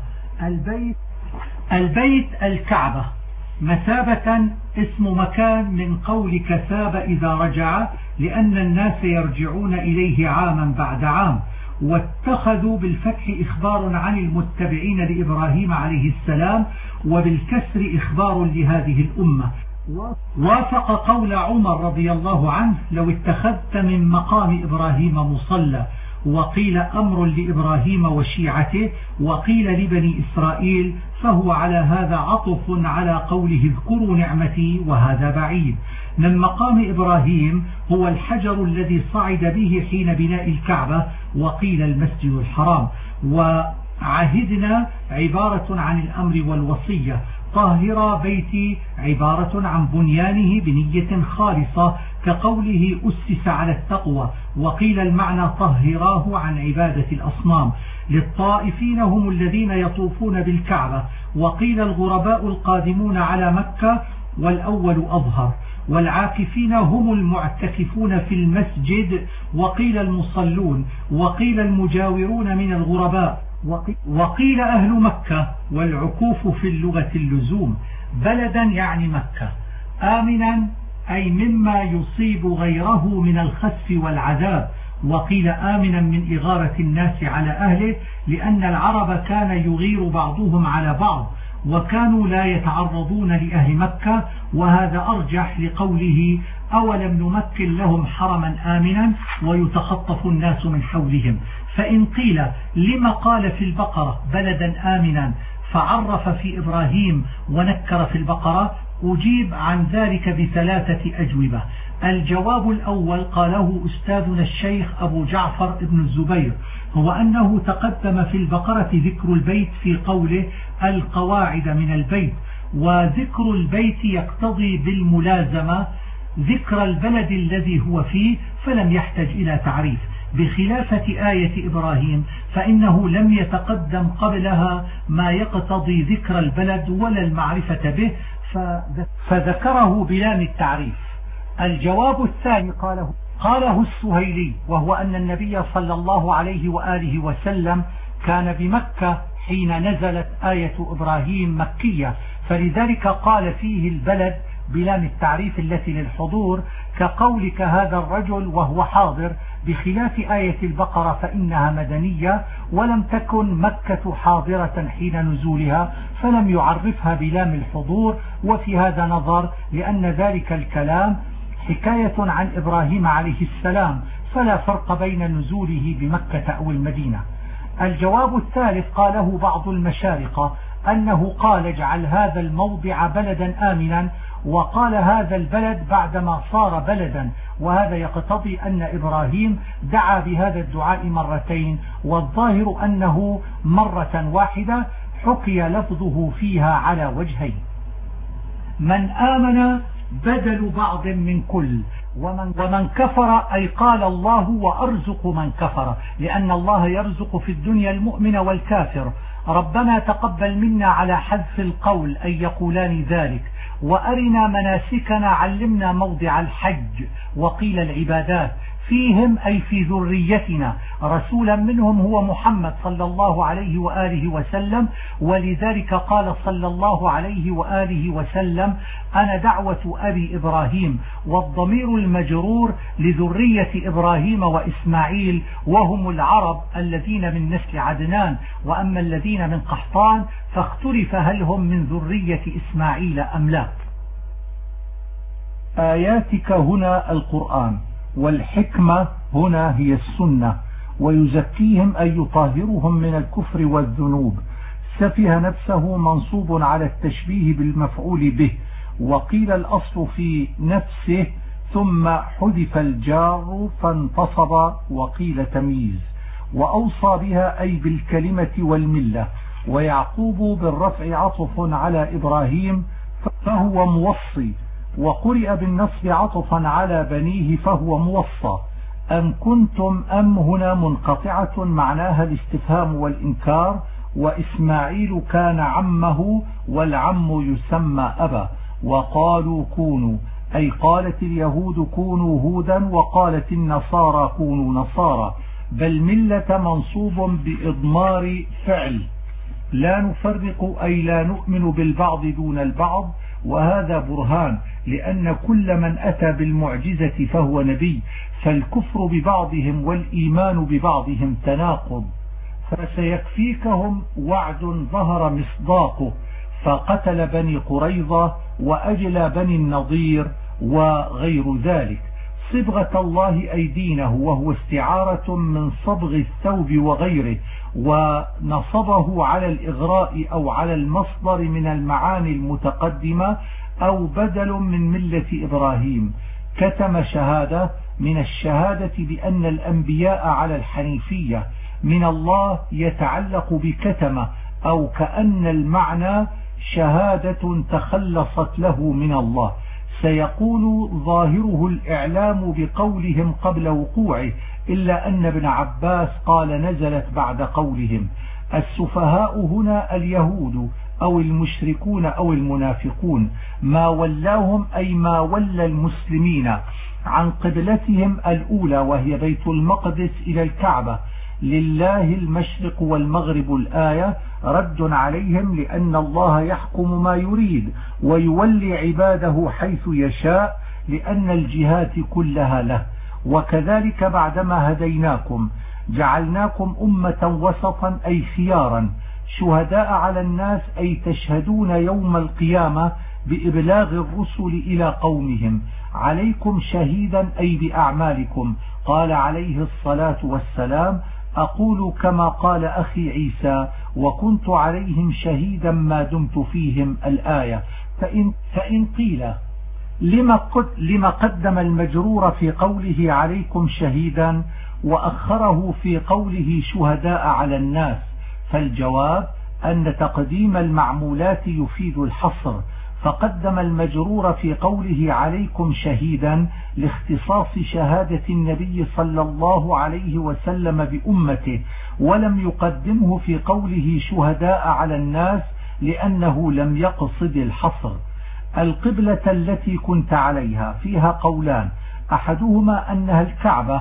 البيت الكعبة. مثابة اسم مكان من قول كثاب إذا رجع، لأن الناس يرجعون إليه عاما بعد عام. واتخذوا بالفتح إخبار عن المتبعين لإبراهيم عليه السلام، وبالكسر إخبار لهذه الأمة. وافق قول عمر رضي الله عنه لو اتخذت من مقام إبراهيم مصلى. وقيل أمر لإبراهيم وشيعته، وقيل لبني إسرائيل، فهو على هذا عطف على قوله اذكروا نعمتي، وهذا بعيد. من مقام إبراهيم هو الحجر الذي صعد به حين بناء الكعبة، وقيل المسجد الحرام. وعهدنا عبارة عن الأمر والوصية، طاهر بيتي عبارة عن بنيانه بنية خالصة كقوله أسس على التقوى، وقيل المعنى طهراه عن عبادة الأصنام. للطائفين هم الذين يطوفون بالكعبة، وقيل الغرباء القادمون على مكة، والأول أظهر. والعاكفين هم المعتكفون في المسجد، وقيل المصلون، وقيل المجاورون من الغرباء، وقيل أهل مكة. والعكوف في اللغة اللزوم. بلدا يعني مكة. آمنا أي مما يصيب غيره من الخسف والعذاب، وقيل آمنا من إغارة الناس على أهله، لأن العرب كان يغير بعضهم على بعض، وكانوا لا يتعرضون لأهل مكة، وهذا أرجح لقوله أولم نمكن لهم حرما آمنا ويتخطف الناس من حولهم. فإن قيل لما قال في البقرة بلدا آمنا فعرف في إبراهيم ونكر في البقرة، أجيب عن ذلك بثلاثة أجوبة. الجواب الأول قاله أستاذنا الشيخ أبو جعفر ابن الزبير، هو أنه تقدم في البقرة ذكر البيت في قوله القواعد من البيت، وذكر البيت يقتضي بالملازمة ذكر البلد الذي هو فيه، فلم يحتج إلى تعريف، بخلافة آية إبراهيم فإنه لم يتقدم قبلها ما يقتضي ذكر البلد ولا المعرفة به، فذكره بلام التعريف. الجواب الثاني قاله السهيلي، وهو أن النبي صلى الله عليه وآله وسلم كان بمكة حين نزلت آية إبراهيم مكية، فلذلك قال فيه البلد بلام التعريف التي للحضور، كقولك هذا الرجل وهو حاضر، بخلاف آية البقرة فإنها مدنية ولم تكن مكة حاضرة حين نزولها، فلم يعرفها بلام الحضور. وفي هذا نظر، لأن ذلك الكلام حكاية عن إبراهيم عليه السلام، فلا فرق بين نزوله بمكة أو المدينة. الجواب الثالث قاله بعض المشارقة، أنه قال اجعل هذا الموضع بلدا آمنا، وقال هذا البلد بعدما صار بلدا، وهذا يقتضي أن إبراهيم دعا بهذا الدعاء مرتين، والظاهر أنه مرة واحدة حكي لفظه فيها على وجهين. من آمن بدل بعض من كل، ومن كفر أي قال الله وأرزق من كفر، لأن الله يرزق في الدنيا المؤمن والكافر. ربنا تقبل منا على حذف القول أي يقولان ذلك، وأرنا مناسكنا علمنا موضع الحج، وقيل العبادات فيهم أي في ذريتنا، رسولا منهم هو محمد صلى الله عليه وآله وسلم، ولذلك قال صلى الله عليه وآله وسلم أنا دعوة أبي إبراهيم، والضمير المجرور لذرية إبراهيم وإسماعيل، وهم العرب الذين من نسل عدنان، وأما الذين من قحطان فاختلف هل هم من ذرية إسماعيل أم لا. آياتك هنا القرآن، والحكمة هنا هي السنة، ويزكيهم أي يطهرهم من الكفر والذنوب. سفه نفسه منصوب على التشبيه بالمفعول به، وقيل الأصل في نفسه ثم حذف الجار فانتصب، وقيل تمييز. وأوصى بها أي بالكلمة والملة. ويعقوب بالرفع عطف على إبراهيم فهو موصي، وقرئ بالنصب عطفا على بنيه فهو موصى. أم كنتم أم هنا منقطعة معناها الاستفهام والإنكار، وإسماعيل كان عمه والعم يسمى أبا. وقالوا كونوا أي قالت اليهود كونوا هودا، وقالت النصارى كونوا نصارى. بل ملة منصوب بإضمار فعل، لا نفرق أي لا نؤمن بالبعض دون البعض، وهذا برهان، لأن كل من أتى بالمعجزة فهو نبي، فالكفر ببعضهم والإيمان ببعضهم تناقض. فسيكفيكهم وعد ظهر مصداقه، فقتل بني قريظة وأجلى بني النضير وغير ذلك. صبغة الله أي دينه، وهو استعارة من صبغ الثوب وغيره، ونصبه على الإغراء أو على المصدر من المعاني المتقدمة أو بدل من ملة إبراهيم. كتم شهادة من الشهادة بأن الأنبياء على الحنيفية من الله يتعلق بكتمة، أو كأن المعنى شهادة تخلصت له من الله. سيقول ظاهره الإعلام بقولهم قبل وقوعه، إلا أن ابن عباس قال نزلت بعد قولهم. السفهاء هنا اليهود أو المشركون أو المنافقون، ما ولاهم أي ما ولى المسلمين عن قبلتهم الأولى وهي بيت المقدس إلى الكعبة. لله المشرق والمغرب الآية رد عليهم، لأن الله يحكم ما يريد ويولي عباده حيث يشاء، لأن الجهات كلها له. وكذلك بعدما هديناكم جعلناكم أمة وسطا أي خيارا، شهداء على الناس أي تشهدون يوم القيامة بإبلاغ الرسل إلى قومهم، عليكم شهيدا أي بأعمالكم. قال عليه الصلاة والسلام: أقول كما قال أخي عيسى: وكنت عليهم شهيدا ما دمت فيهم. الآية. فإن قيل لما قدم المجرور في قوله عليكم شهيدا وأخره في قوله شهداء على الناس؟ فالجواب أن تقديم المعمولات يفيد الحصر، فقدم المجرور في قوله عليكم شهيدا لاختصاص شهادة النبي صلى الله عليه وسلم بأمته، ولم يقدمه في قوله شهداء على الناس لأنه لم يقصد الحصر. القبلة التي كنت عليها فيها قولان، أحدهما أنها الكعبة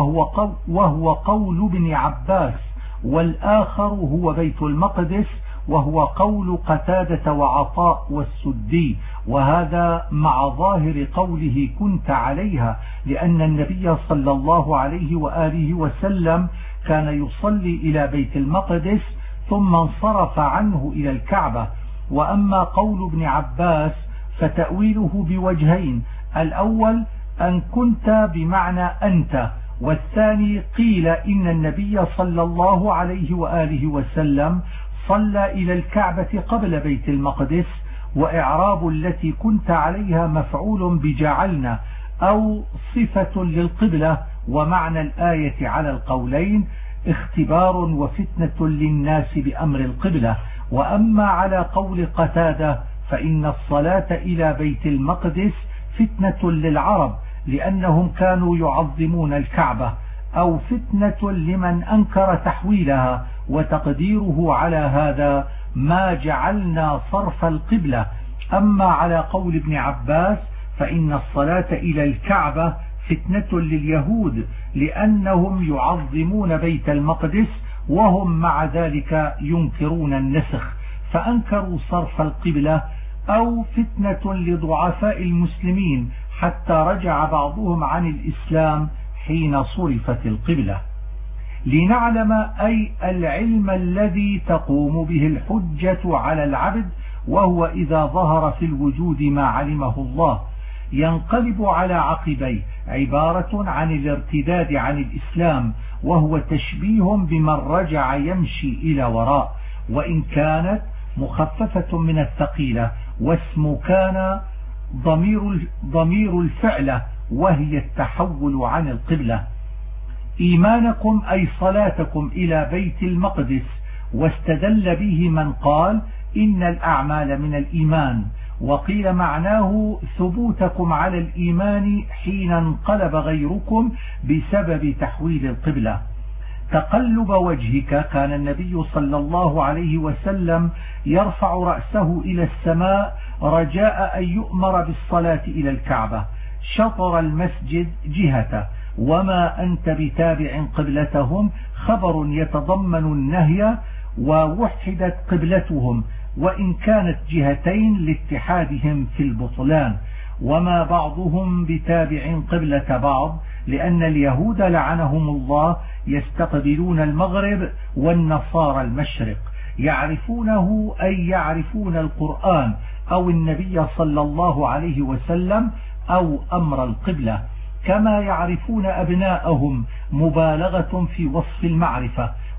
وهو قول ابن عباس، والآخر هو بيت المقدس وهو قول قتادة وعطاء والسدي، وهذا مع ظاهر قوله كنت عليها، لأن النبي صلى الله عليه وآله وسلم كان يصلي إلى بيت المقدس ثم انصرف عنه إلى الكعبة. وأما قول ابن عباس فتأويله بوجهين: الأول أن كنت بمعنى أنت، والثاني قيل إن النبي صلى الله عليه وآله وسلم صلى إلى الكعبة قبل بيت المقدس، وإعراب التي كنت عليها مفعول بجعلنا أو صفة للقبلة. ومعنى الآية على القولين اختبار وفتنة للناس بأمر القبلة. وأما على قول قتادة فإن الصلاة إلى بيت المقدس فتنة للعرب لأنهم كانوا يعظمون الكعبة، أو فتنة لمن أنكر تحويلها، وتقديره على هذا ما جعلنا صرف القبلة. أما على قول ابن عباس فإن الصلاة إلى الكعبة فتنة لليهود لأنهم يعظمون بيت المقدس وهم مع ذلك ينكرون النسخ، فأنكروا صرف القبلة، أو فتنة لضعفاء المسلمين حتى رجع بعضهم عن الإسلام حين صرفت القبلة. لنعلم أي العلم الذي تقوم به الحجة على العبد، وهو إذا ظهر في الوجود ما علمه الله، ينقلب على عقبيه، عبارة عن الارتداد عن الإسلام، وهو تشبيه بمن رجع يمشي إلى وراء، وإن كانت مخففة من الثقيلة. واسم كان ضمير الفعل، وهي التحول عن القبلة. إيمانكم أي صلاتكم إلى بيت المقدس، واستدل به من قال إن الأعمال من الإيمان، وقيل معناه ثبوتكم على الإيمان حين انقلب غيركم بسبب تحويل القبلة. تقلب وجهك، كان النبي صلى الله عليه وسلم يرفع رأسه إلى السماء رجاء أن يؤمر بالصلاة إلى الكعبة. شطر المسجد جهته، وما أنت بتابع قبلتهم خبر يتضمن النهي، ووحدت قبلتهم وإن كانت جهتين لاتحادهم في البطلان. وما بعضهم بتابع قبلة بعض، لأن اليهود لعنهم الله يستقبلون المغرب والنصارى المشرق، يعرفونه أي يعرفون القرآن أو النبي صلى الله عليه وسلم أو أمر القبلة، كما يعرفون أبناءهم، مبالغة في وصف المعرفة.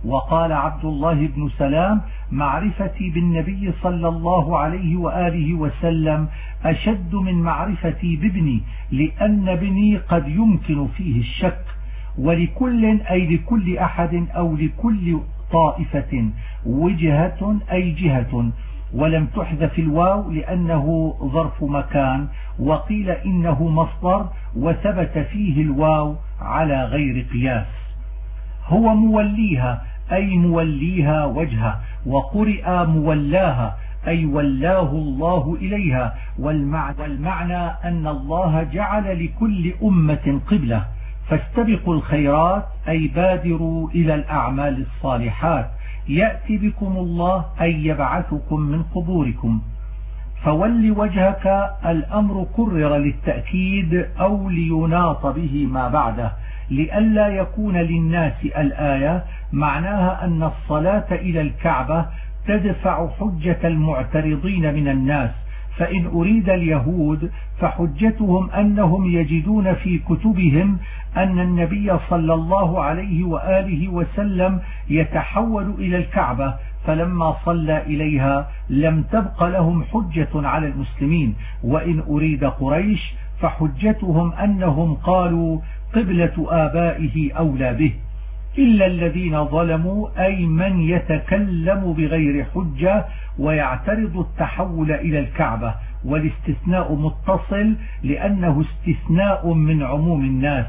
وقال عبد الله بن سلام: معرفتي بالنبي صلى الله عليه وآله وسلم أشد من معرفتي بابني، لأن ابني قد يمكن فيه الشك. ولكل أي لكل أحد أو لكل طائفة وجهة أي جهة، ولم تحذف الواو لأنه ظرف مكان، وقيل إنه مصدر وثبت فيه الواو على غير قياس. هو موليها أي موليها وجهه، وقرئ مولاها أي ولاه الله إليها. والمعنى أن الله جعل لكل أمة قبلة، فاستبقوا الخيرات أي بادروا إلى الأعمال الصالحات، يأتي بكم الله أي يبعثكم من قبوركم. فول وجهك الأمر كرر للتأكيد أو ليناط به ما بعده، لئلا يكون للناس الآية معناها أن الصلاة إلى الكعبة تدفع حجة المعترضين من الناس. فإن أريد اليهود فحجتهم أنهم يجدون في كتبهم أن النبي صلى الله عليه وآله وسلم يتحول إلى الكعبة، فلما صلى إليها لم تبق لهم حجة على المسلمين. وإن أريد قريش فحجتهم أنهم قالوا قبلة آبائه أولى به، إلا الذين ظلموا أي من يتكلم بغير حجة ويعترض التحول إلى الكعبة. والاستثناء متصل لأنه استثناء من عموم الناس،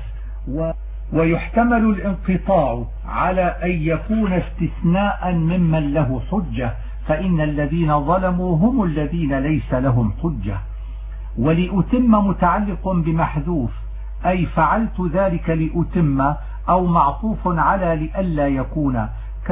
ويحتمل الانقطاع على أن يكون استثناء ممن له حجة، فإن الذين ظلموا هم الذين ليس لهم حجة. ولأتم متعلق بمحذوف أي فعلت ذلك لأتم، أو معطوف على لئلا يكون،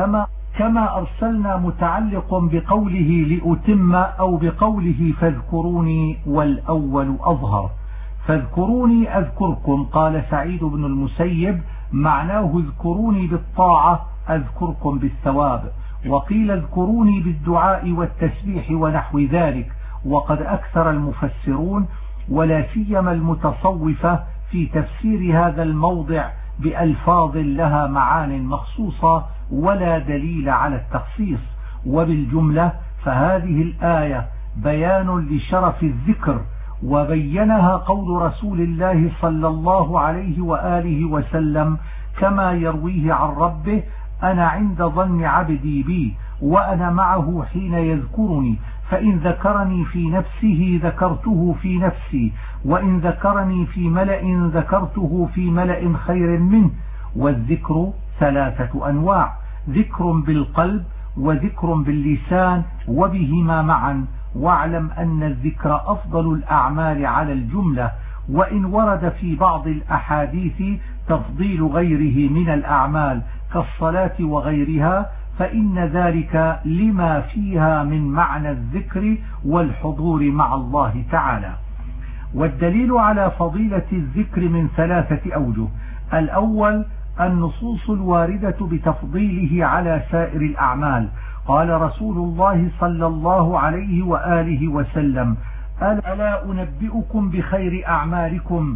كما أرسلنا متعلق بقوله لأتم أو بقوله فاذكروني، والأول أظهر. فاذكروني أذكركم، قال سعيد بن المسيب معناه اذكروني بالطاعة أذكركم بالثواب، وقيل اذكروني بالدعاء والتسبيح ونحو ذلك. وقد أكثر المفسرون ولا سيما المتصوفة في تفسير هذا الموضع بألفاظ لها معان مخصوصة ولا دليل على التخصيص. وبالجملة فهذه الآية بيان لشرف الذكر، وبينها قول رسول الله صلى الله عليه وآله وسلم كما يرويه عن ربه: أنا عند ظن عبدي بي وأنا معه حين يذكرني، فإن ذكرني في نفسه ذكرته في نفسي، وإن ذكرني في ملأ ذكرته في ملأ خير منه. والذكر 3 أنواع: ذكر بالقلب وذكر باللسان وبهما معا. واعلم أن الذكر أفضل الأعمال على الجملة، وإن ورد في بعض الأحاديث تفضيل غيره من الأعمال كالصلاة وغيرها، فإن ذلك لما فيها من معنى الذكر والحضور مع الله تعالى. والدليل على فضيلة الذكر من 3 أوجه: الأول النصوص الواردة بتفضيله على سائر الأعمال. قال رسول الله صلى الله عليه وآله وسلم: ألا أنبئكم بخير أعمالكم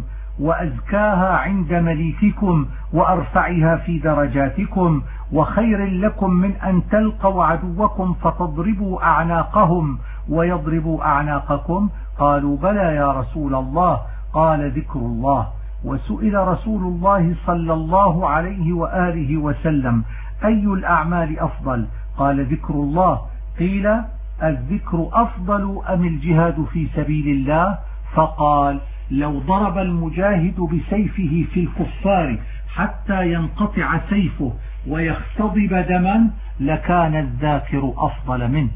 وأزكاها عند مليككم وأرفعها في درجاتكم، وخير لكم من أن تلقوا عدوكم فتضربوا أعناقهم ويضربوا أعناقكم؟ قالوا: بلى يا رسول الله. قال: ذكر الله. وسئل رسول الله صلى الله عليه وآله وسلم: أي الأعمال أفضل؟ قال: ذكر الله. قيل: الذكر أفضل أم الجهاد في سبيل الله؟ فقال: لو ضرب المجاهد بسيفه في الكفار حتى ينقطع سيفه ويختضب دما لكان الذاكر أفضل منه.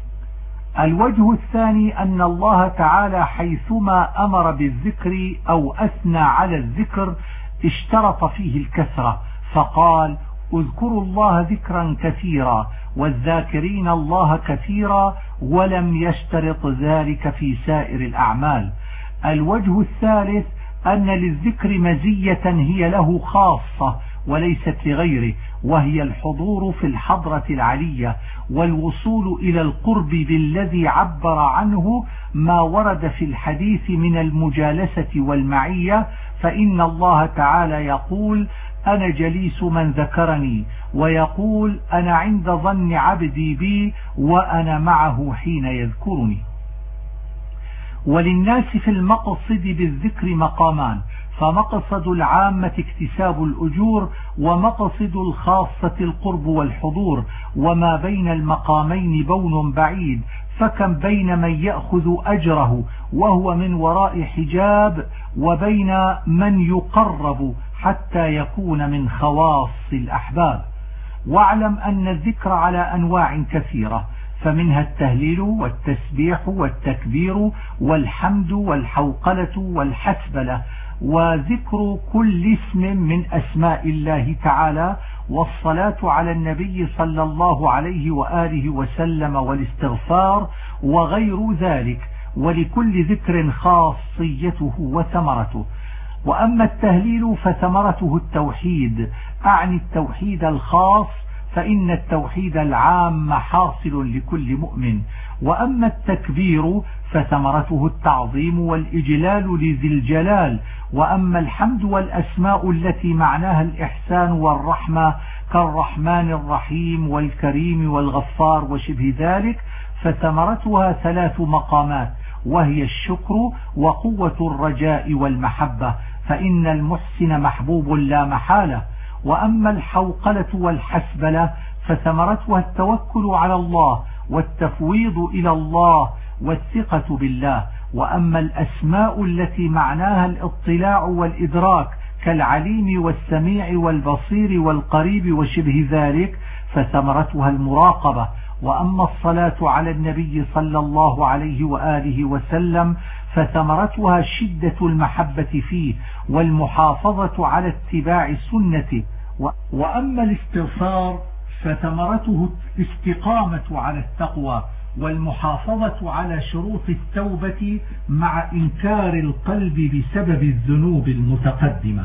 الوجه الثاني أن الله تعالى حيثما أمر بالذكر أو أثنى على الذكر اشترط فيه الكثرة، فقال: اذكروا الله ذكرا كثيرا والذاكرين الله كثيرا، ولم يشترط ذلك في سائر الأعمال. الوجه الثالث أن للذكر مزية هي له خاصة وليست لغيره، وهي الحضور في الحضرة العلية والوصول إلى القرب بالذي عبر عنه ما ورد في الحديث من المجالسة والمعية. فإن الله تعالى يقول: أنا جليس من ذكرني، ويقول أنا عند ظن عبدي بي وأنا معه حين يذكرني. وللناس في المقصد بالذكر مقامان، فمقصد العامة اكتساب الأجور، ومقصد الخاصة القرب والحضور، وما بين المقامين بون بعيد، فكم بين من يأخذ أجره وهو من وراء حجاب، وبين من يقرب حتى يكون من خواص الأحباب. واعلم أن الذكر على أنواع كثيرة، فمنها التهليل والتسبيح والتكبير والحمد والحوقلة والحسبلة، وذكر كل اسم من أسماء الله تعالى، والصلاة على النبي صلى الله عليه وآله وسلم، والاستغفار وغير ذلك، ولكل ذكر خاصيته وثمرته. وأما التهليل فثمرته التوحيد، أعني التوحيد الخاص، فإن التوحيد العام حاصل لكل مؤمن. وأما التكبير فثمرته التعظيم والإجلال لذي الجلال. وأما الحمد والأسماء التي معناها الإحسان والرحمة كالرحمن الرحيم والكريم والغفار وشبه ذلك، فثمرتها 3 مقامات، وهي الشكر وقوة الرجاء والمحبة، فإن المحسن محبوب لا محالة. وأما الحوقلة والحسبلة فثمرتها التوكل على الله والتفويض إلى الله والثقة بالله. وأما الأسماء التي معناها الاطلاع والإدراك كالعليم والسميع والبصير والقريب وشبه ذلك، فثمرتها المراقبة. وأما الصلاة على النبي صلى الله عليه وآله وسلم فثمرتها شدة المحبة فيه والمحافظة على اتباع سنته. وأما الاستغفار فثمرته الاستقامة على التقوى والمحافظة على شروط التوبة مع إنكار القلب بسبب الذنوب المتقدمة.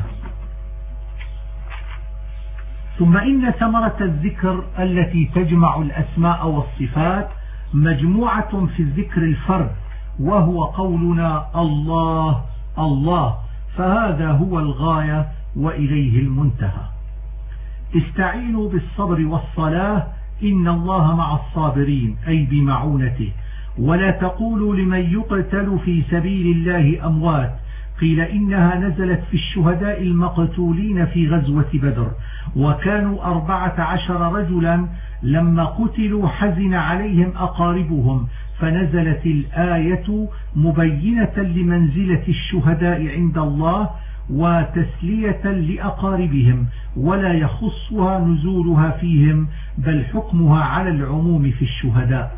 ثم إن ثمرة الذكر التي تجمع الأسماء والصفات مجموعة في الذكر الفرد، وهو قولنا الله الله، فهذا هو الغاية وإليه المنتهى. استعينوا بالصبر والصلاة إن الله مع الصابرين، أي بمعونته. ولا تقولوا لمن يقتل في سبيل الله أموات، قيل إنها نزلت في الشهداء المقتولين في غزوة بدر، وكانوا 14 رجلا، لما قتلوا حزن عليهم أقاربهم، فنزلت الآية مبينة لمنزلة الشهداء عند الله وتسلية لأقاربهم، ولا يخصها نزولها فيهم، بل حكمها على العموم في الشهداء.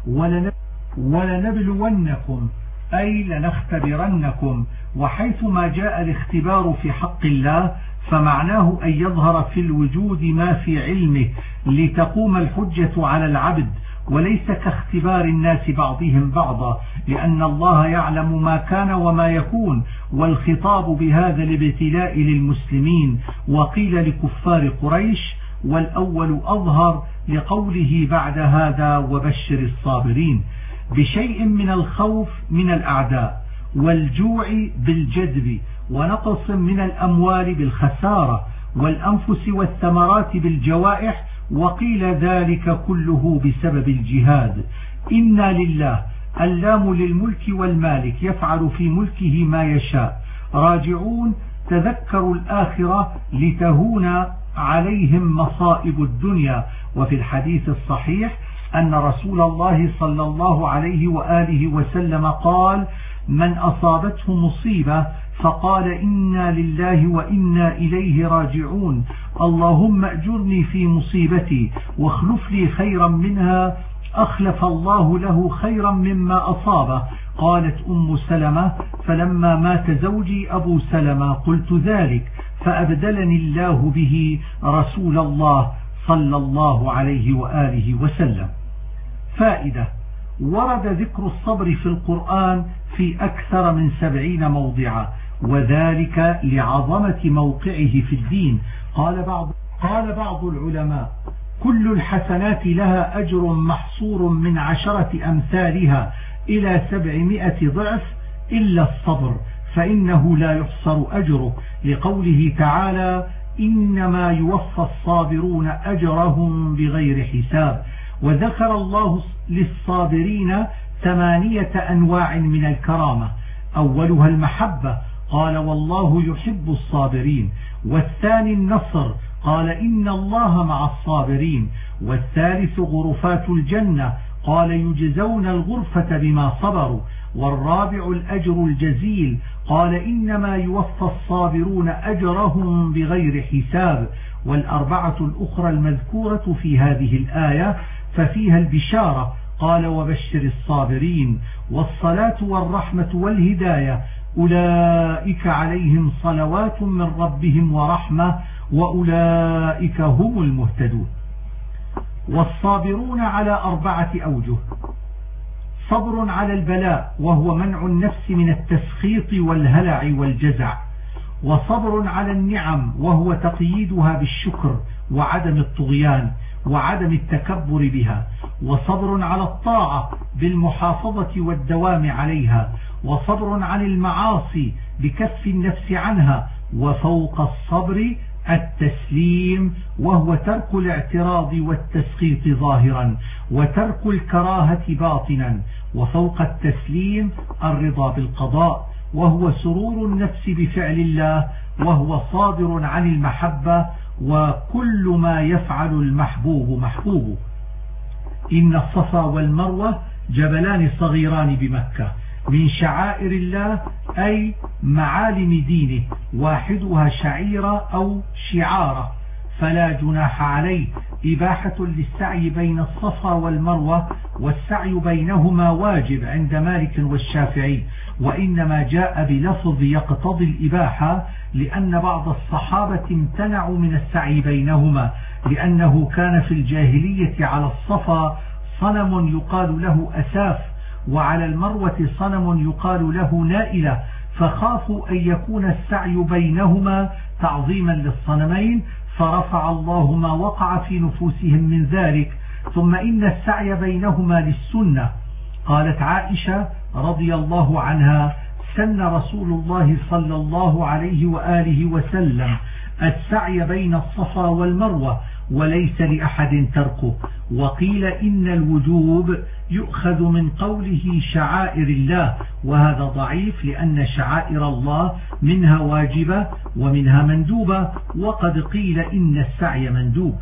ولنبلونكم أي لنختبرنكم، وحيثما جاء الاختبار في حق الله فمعناه أن يظهر في الوجود ما في علمه لتقوم الحجة على العبد، وليس كاختبار الناس بعضهم بعضا، لأن الله يعلم ما كان وما يكون، والخطاب بهذا الابتلاء للمسلمين، وقيل لكفار قريش، والأول أظهر لقوله بعد هذا وبشر الصابرين، بشيء من الخوف من الأعداء، والجوع بالجدب، ونقص من الأموال بالخسارة، والأنفس والثمرات بالجوائح، وقيل ذلك كله بسبب الجهاد. إنا لله، اللام للملك والمالك، يفعل في ملكه ما يشاء. راجعون، تذكروا الآخرة لتهون عليهم مصائب الدنيا. وفي الحديث الصحيح أن رسول الله صلى الله عليه وآله وسلم قال: من أصابته مصيبة فقال إنا لله وإنا إليه راجعون، اللهم أجرني في مصيبتي واخلف لي خيرا منها، أخلف الله له خيرا مما أصابه. قالت أم سلمة: فلما مات زوجي أبو سلمة قلت ذلك، فأبدلني الله به رسول الله صلى الله عليه وآله وسلم. فائدة: ورد ذكر الصبر في القرآن في أكثر من 70 موضعا، وذلك لعظمة موقعه في الدين. قال بعض العلماء: كل الحسنات لها أجر محصور من 10 أمثالها إلى 700 ضعف إلا الصبر، فإنه لا يحصر أجره، لقوله تعالى: إنما يوفى الصابرون أجرهم بغير حساب. وذكر الله للصابرين 8 أنواع من الكرامة، أولها المحبة، قال والله يحب الصابرين. والثاني النصر، قال إن الله مع الصابرين. والثالث غرفات الجنة، قال يجزون الغرفة بما صبروا. والرابع الأجر الجزيل، قال إنما يوفى الصابرون أجرهم بغير حساب. والأربعة الأخرى المذكورة في هذه الآية ففيها البشارة، قال وبشر الصابرين. والصلاة والرحمة والهداية أولئك عليهم صلوات من ربهم ورحمة وأولئك هم المهتدون. والصابرون على 4 أوجه: صبر على البلاء وهو منع النفس من التسخيط والهلع والجزع، وصبر على النعم وهو تقييدها بالشكر وعدم الطغيان وعدم التكبر بها، وصبر على الطاعة بالمحافظة والدوام عليها، وصبر عن المعاصي بكف النفس عنها، وفوق الصبر التسليم وهو ترك الاعتراض والتسخيط ظاهرا وترك الكراهة باطنا، وفوق التسليم الرضا بالقضاء وهو سرور النفس بفعل الله، وهو صادر عن المحبة، وكل ما يفعل المحبوب محبوب. إن الصفا والمروة جبلان صغيران بمكة من شعائر الله أي معالم دينه، واحدها شعيرة أو شعارة، فلا جناح عليه إباحة للسعي بين الصفا والمروة، والسعي بينهما واجب عند مالك والشافعي، وإنما جاء بلفظ يقتضي الإباحة لأن بعض الصحابة امتنعوا من السعي بينهما، لأنه كان في الجاهلية على الصفا صنم يقال له أساف، وعلى المروة صنم يقال له نائلة، فخافوا أن يكون السعي بينهما تعظيما للصنمين، فرفع الله ما وقع في نفوسهم من ذلك. ثم إن السعي بينهما للسنة. قالت عائشة رضي الله عنها: سن رسول الله صلى الله عليه وآله وسلم السعي بين الصفا والمروة وليس لأحد تركه. وقيل إن الوجوب يؤخذ من قوله شعائر الله، وهذا ضعيف لأن شعائر الله منها واجبة ومنها مندوبة، وقد قيل إن السعي مندوب.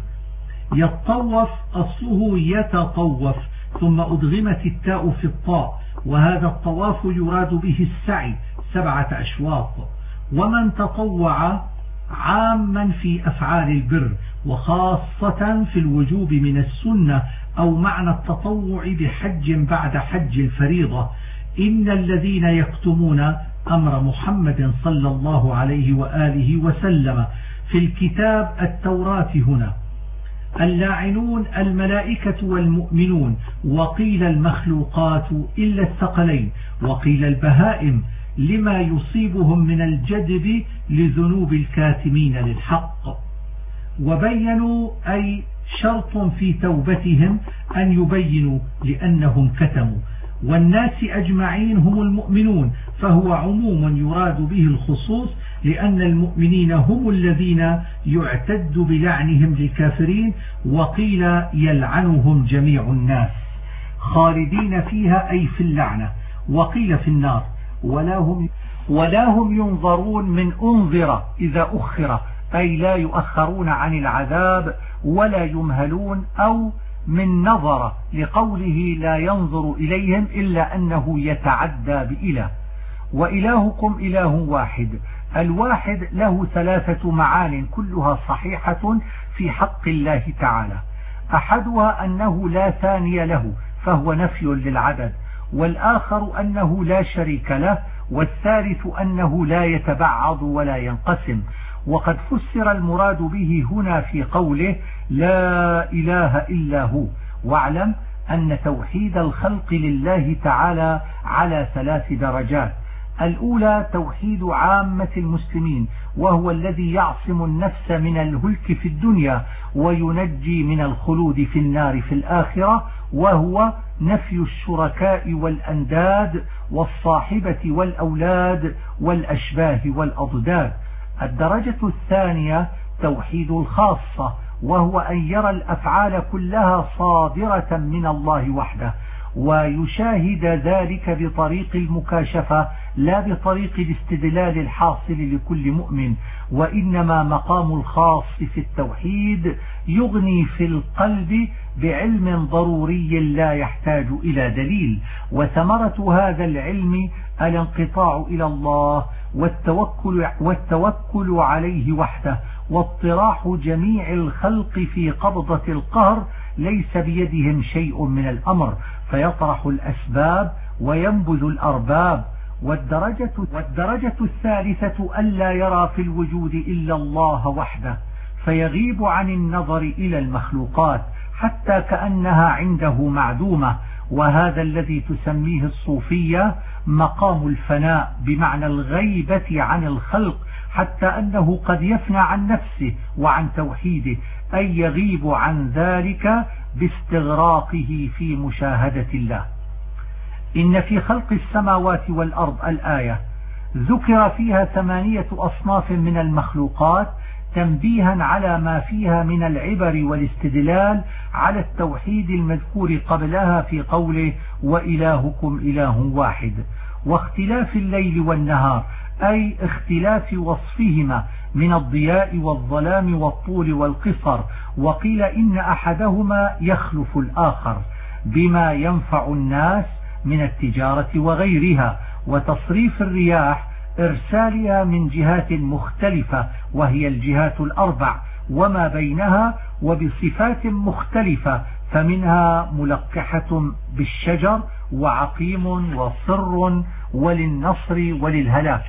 يتطوف أصله يتطوف ثم أدغمت التاء في الطاء، وهذا الطواف يراد به السعي 7 أشواط. ومن تطوع عاما في أفعال البر وخاصة في الوجوب من السنة أو معنى التطوع بحج بعد حج الفريضة. إن الذين يكتمون أمر محمد صلى الله عليه وآله وسلم في الكتاب التوراة هنا اللاعنون الملائكة والمؤمنون، وقيل المخلوقات إلا الثقلين، وقيل البهائم لما يصيبهم من الجدب لذنوب الكاتمين للحق. وبينوا أي شرط في توبتهم أن يبينوا لأنهم كتموا. والناس أجمعين هم المؤمنون، فهو عموم يراد به الخصوص، لأن المؤمنين هم الذين يعتد بلعنهم للكافرين. وقيل يلعنهم جميع الناس خالدين فيها أي في اللعنة. وقيل في النار ولا هم ينظرون من أنظر إذا أخر، أي لا يؤخرون عن العذاب ولا يمهلون، أو من نظر لقوله لا ينظر إليهم إلا أنه يتعدى بإله. وإلهكم إله واحد. الواحد له 3 معان كلها صحيحة في حق الله تعالى. أحدها أنه لا ثاني له فهو نفي للعدد، والآخر أنه لا شريك له، والثالث أنه لا يتبعض ولا ينقسم. وقد فسر المراد به هنا في قوله لا إله إلا هو. واعلم أن توحيد الخلق لله تعالى على 3 درجات. الأولى توحيد عامة المسلمين، وهو الذي يعصم النفس من الهلك في الدنيا وينجي من الخلود في النار في الآخرة، وهو نفي الشركاء والأنداد والصاحبة والأولاد والأشباه والأضداد. الدرجة الثانية والتوحيد الخاصة، وهو أن يرى الأفعال كلها صادرة من الله وحده، ويشاهد ذلك بطريق المكاشفة لا بطريق الاستدلال الحاصل لكل مؤمن. وإنما مقام الخاص في التوحيد يغني في القلب بعلم ضروري لا يحتاج إلى دليل، وثمرة هذا العلم الانقطاع إلى الله والتوكل عليه وحده، واطراح جميع الخلق في قبضة القهر، ليس بيدهم شيء من الأمر، فيطرح الأسباب وينبذ الأرباب. والدرجة الثالثة ألا يرى في الوجود إلا الله وحده، فيغيب عن النظر إلى المخلوقات حتى كأنها عنده معدومة، وهذا الذي تسميه الصوفية مقام الفناء، بمعنى الغيبة عن الخلق، حتى أنه قد يفنى عن نفسه وعن توحيده، أي يغيب عن ذلك باستغراقه في مشاهدة الله. إن في خلق السماوات والأرض الآية ذكر فيها 8 أصناف من المخلوقات، تنبيها على ما فيها من العبر والاستدلال على التوحيد المذكور قبلها في قوله وإلهكم إله واحد. واختلاف الليل والنهار، أي اختلاف وصفهما من الضياء والظلام والطول والقصر، وقيل إن أحدهما يخلف الآخر بما ينفع الناس من التجارة وغيرها. وتصريف الرياح إرسالها من جهات مختلفة، وهي الجهات الأربع وما بينها، وبصفات مختلفة، فمنها ملقحة بالشجر وعقيم وصر وللنصر وللهلاك.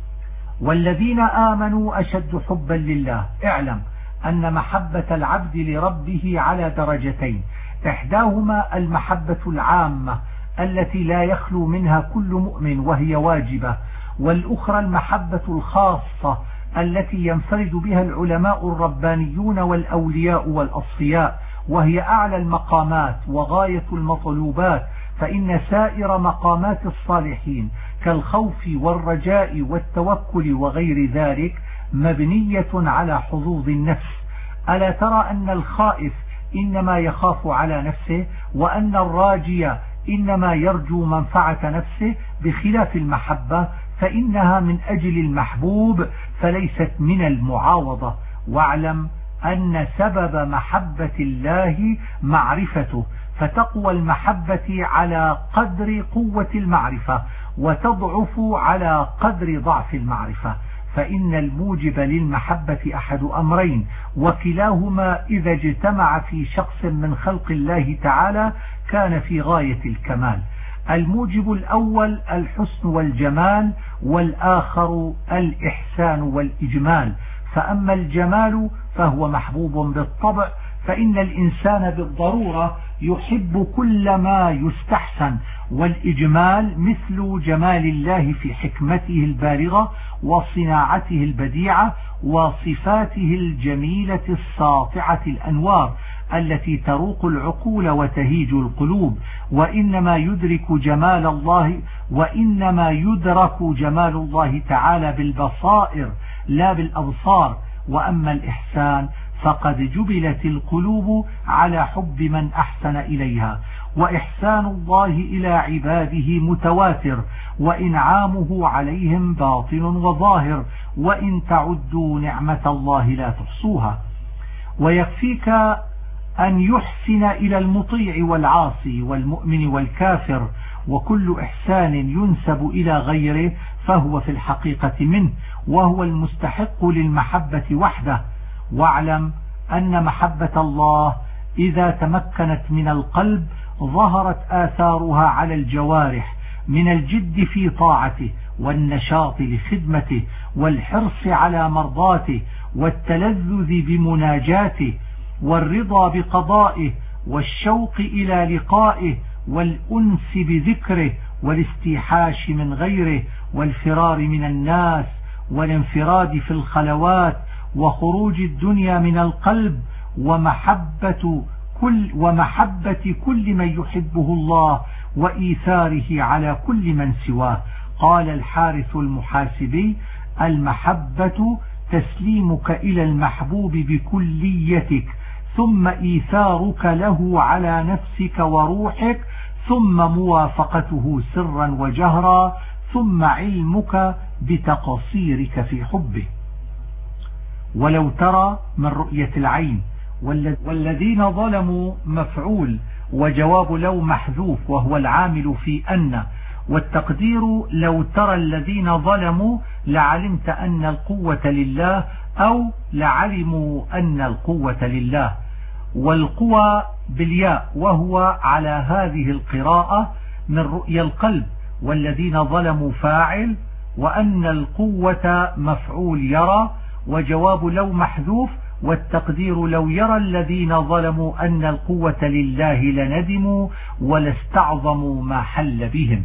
والذين آمنوا أشد حبا لله. اعلم أن محبة العبد لربه على درجتين، إحداهما المحبة العامة التي لا يخلو منها كل مؤمن وهي واجبة، والأخرى المحبة الخاصة التي ينفرد بها العلماء الربانيون والأولياء والأصفياء، وهي أعلى المقامات وغاية المطلوبات، فإن سائر مقامات الصالحين كالخوف والرجاء والتوكل وغير ذلك مبنية على حظوظ النفس. ألا ترى أن الخائف إنما يخاف على نفسه، وأن الراجي إنما يرجو منفعة نفسه، بخلاف المحبة فإنها من أجل المحبوب فليست من المعاوضة. واعلم أن سبب محبة الله معرفته، فتقوى المحبة على قدر قوة المعرفة، وتضعف على قدر ضعف المعرفة، فإن الموجب للمحبة أحد أمرين، وكلاهما إذا اجتمع في شخص من خلق الله تعالى كان في غاية الكمال. الموجب الأول الحسن والجمال، والآخر الإحسان والإجمال. فأما الجمال فهو محبوب بالطبع، فإن الإنسان بالضرورة يحب كل ما يستحسن، والإجمال مثل جمال الله في حكمته البالغة وصناعته البديعة وصفاته الجميلة الساطعة الأنوار التي تروق العقول وتهيج القلوب. وإنما يدرك جمال الله تعالى بالبصائر لا بالأبصار. وأما الإحسان فقد جبلت القلوب على حب من أحسن إليها، وإحسان الله إلى عباده متواتر، وإنعامه عليهم باطن وظاهر، وإن تعدوا نعمة الله لا تحصوها. ويكفيك أن يحسن إلى المطيع والعاصي والمؤمن والكافر، وكل إحسان ينسب إلى غيره فهو في الحقيقة منه، وهو المستحق للمحبة وحده. واعلم أن محبة الله إذا تمكنت من القلب ظهرت آثارها على الجوارح من الجد في طاعته، والنشاط لخدمته، والحرص على مرضاته، والتلذذ بمناجاته، والرضا بقضائه، والشوق إلى لقائه، والأنس بذكره، والاستيحاش من غيره، والفرار من الناس، والانفراد في الخلوات، وخروج الدنيا من القلب، ومحبة كل من يحبه الله، وإيثاره على كل من سواه. قال الحارث المحاسبي: المحبة تسليمك إلى المحبوب بكليتك، ثم إيثارك له على نفسك وروحك، ثم موافقته سرا وجهرا، ثم علمك بتقصيرك في حبه. ولو ترى من رؤية العين. والذين ظلموا مفعول، وجواب لو محذوف وهو العامل في أن، والتقدير لو ترى الذين ظلموا لعلمت أن القوة لله أو لعلموا أن القوة لله. والقوى بالياء، وهو على هذه القراءة من رؤيا القلب. والذين ظلموا فاعل، وأن القوة مفعول يرى، وجواب لو محذوف، والتقدير لو يرى الذين ظلموا أن القوة لله لندموا ولاستعظموا ما حل بهم.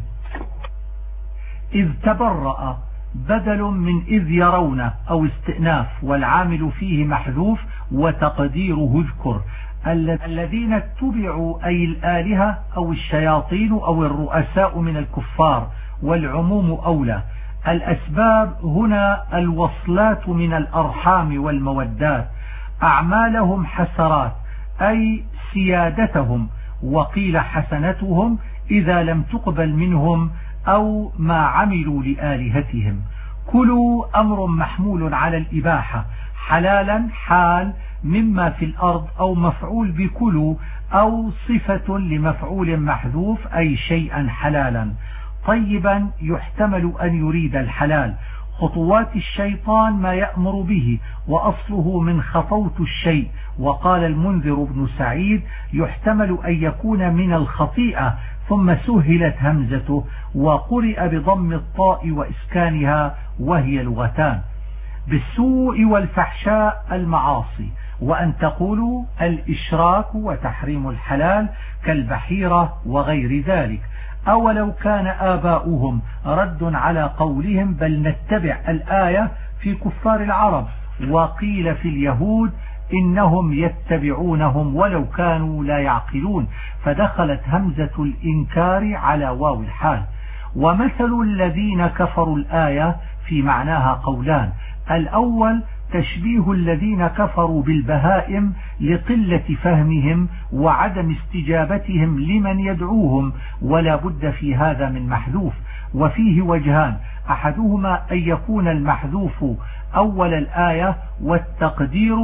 إذ تبرأ بدل من إذ يرون أو استئناف، والعامل فيه محذوف وتقديره اذكر. الذين اتبعوا أي الآلهة أو الشياطين أو الرؤساء من الكفار، والعموم أولى. الأسباب هنا الوصلات من الأرحام والمودات. أعمالهم حسرات أي سيادتهم، وقيل حسنتهم إذا لم تقبل منهم أو ما عملوا لآلهتهم. كلوا أمر محمول على الإباحة، حلالا حال مما في الأرض، أو مفعول بكلوا، أو صفة لمفعول محذوف أي شيئا حلالا. طيبا يحتمل أن يريد الحلال. خطوات الشيطان ما يأمر به، وأصله من خطوت الشيء. وقال المنذر بن سعيد يحتمل أن يكون من الخطيئة، ثم سهلت همزته، وقرئ بضم الطاء وإسكانها، وهي لغتان. بالسوء والفحشاء المعاصي، وأن تقولوا الإشراك وتحريم الحلال كالبحيرة وغير ذلك. أولو كان آباؤهم، رد على قولهم بل نتبع الآية في كفار العرب. وقيل في اليهود إنهم يتبعونهم ولو كانوا لا يعقلون، فدخلت همزة الإنكار على واو الحال. ومثل الذين كفروا الآية في معناها قولان. الأول تشبيه الذين كفروا بالبهائم لقلة فهمهم وعدم استجابتهم لمن يدعوهم، ولا بد في هذا من محذوف. وفيه وجهان، أحدهما أن يكون المحذوف أول الآية، والتقدير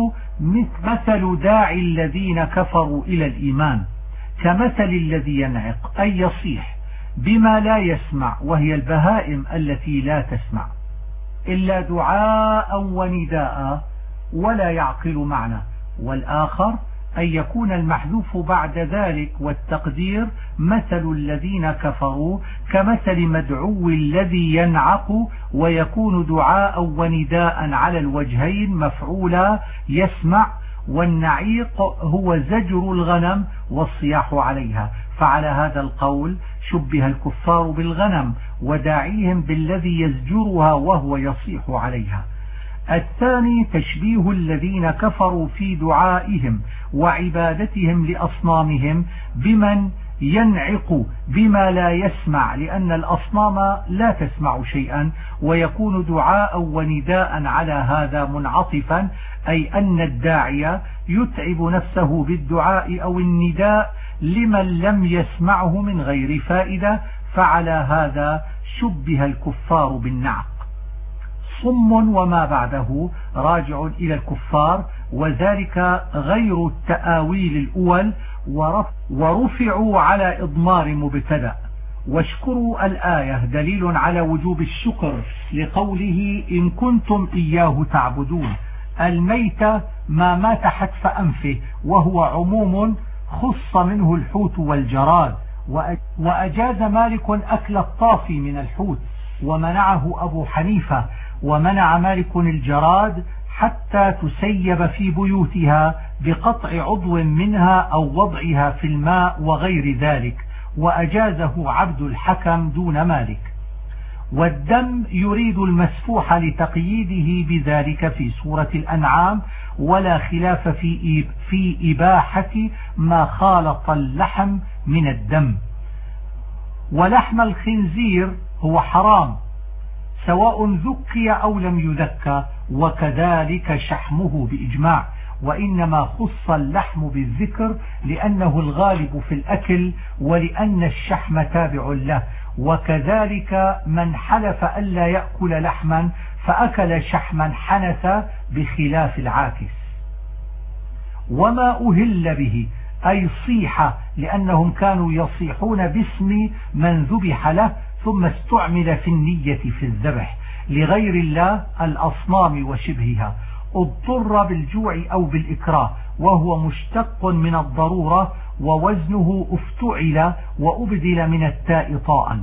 مثل داعي الذين كفروا إلى الإيمان، كمثل الذي ينعق أي يصيح بما لا يسمع، وهي البهائم التي لا تسمع إلا دعاء ونداء ولا يعقل معنى. والآخر أن يكون المحذوف بعد ذلك والتقدير مثل الذين كفروا كمثل مدعو الذي ينعق، ويكون دعاء ونداء على الوجهين مفعولا يسمع. والنعيق هو زجر الغنم والصياح عليها، فعلى هذا القول شبه الكفار بالغنم وداعيهم بالذي يزجرها وهو يصيح عليها. الثاني تشبيه الذين كفروا في دعائهم وعبادتهم لأصنامهم بمن ينعق بما لا يسمع، لأن الأصنام لا تسمع شيئا، ويكون دعاء ونداء على هذا منعطفا، أي أن الداعي يتعب نفسه بالدعاء أو النداء لمن لم يسمعه من غير فائدة، فعلى هذا شبه الكفار بالنعق. صم وما بعده راجع إلى الكفار، وذلك غير التآويل الأول، ورفعوا على إضمار مبتدأ. واشكروا الآية دليل على وجوب الشكر لقوله إن كنتم إياه تعبدون. الميت ما مات حتف أنفه، وهو عموم خص منه الحوت والجراد. وأجاز مالك أكل الطافي من الحوت، ومنعه أبو حنيفة، ومنع مالك الجراد حتى تسيب في بيوتها بقطع عضو منها أو وضعها في الماء وغير ذلك، وأجازه عبد الحكم دون مالك. والدم يريد المسفوح لتقييده بذلك في سورة الأنعام، ولا خلاف في إباحة ما خالط اللحم من الدم. ولحم الخنزير هو حرام سواء ذكي أو لم يذكى، وكذلك شحمه بإجماع، وإنما خص اللحم بالذكر لأنه الغالب في الأكل ولأن الشحم تابع له. وكذلك من حلف ألا يأكل لحما فأكل شحما حنث بخلاف العاكس. وما أهل به أي صيح، لأنهم كانوا يصيحون باسم من ذبح له ثم استعمل في النية في الذبح لغير الله الأصنام وشبهها. اضطر بالجوع أو بالإكراه، وهو مشتق من الضرورة، ووزنه افتعل وأبدل من التاء طاء.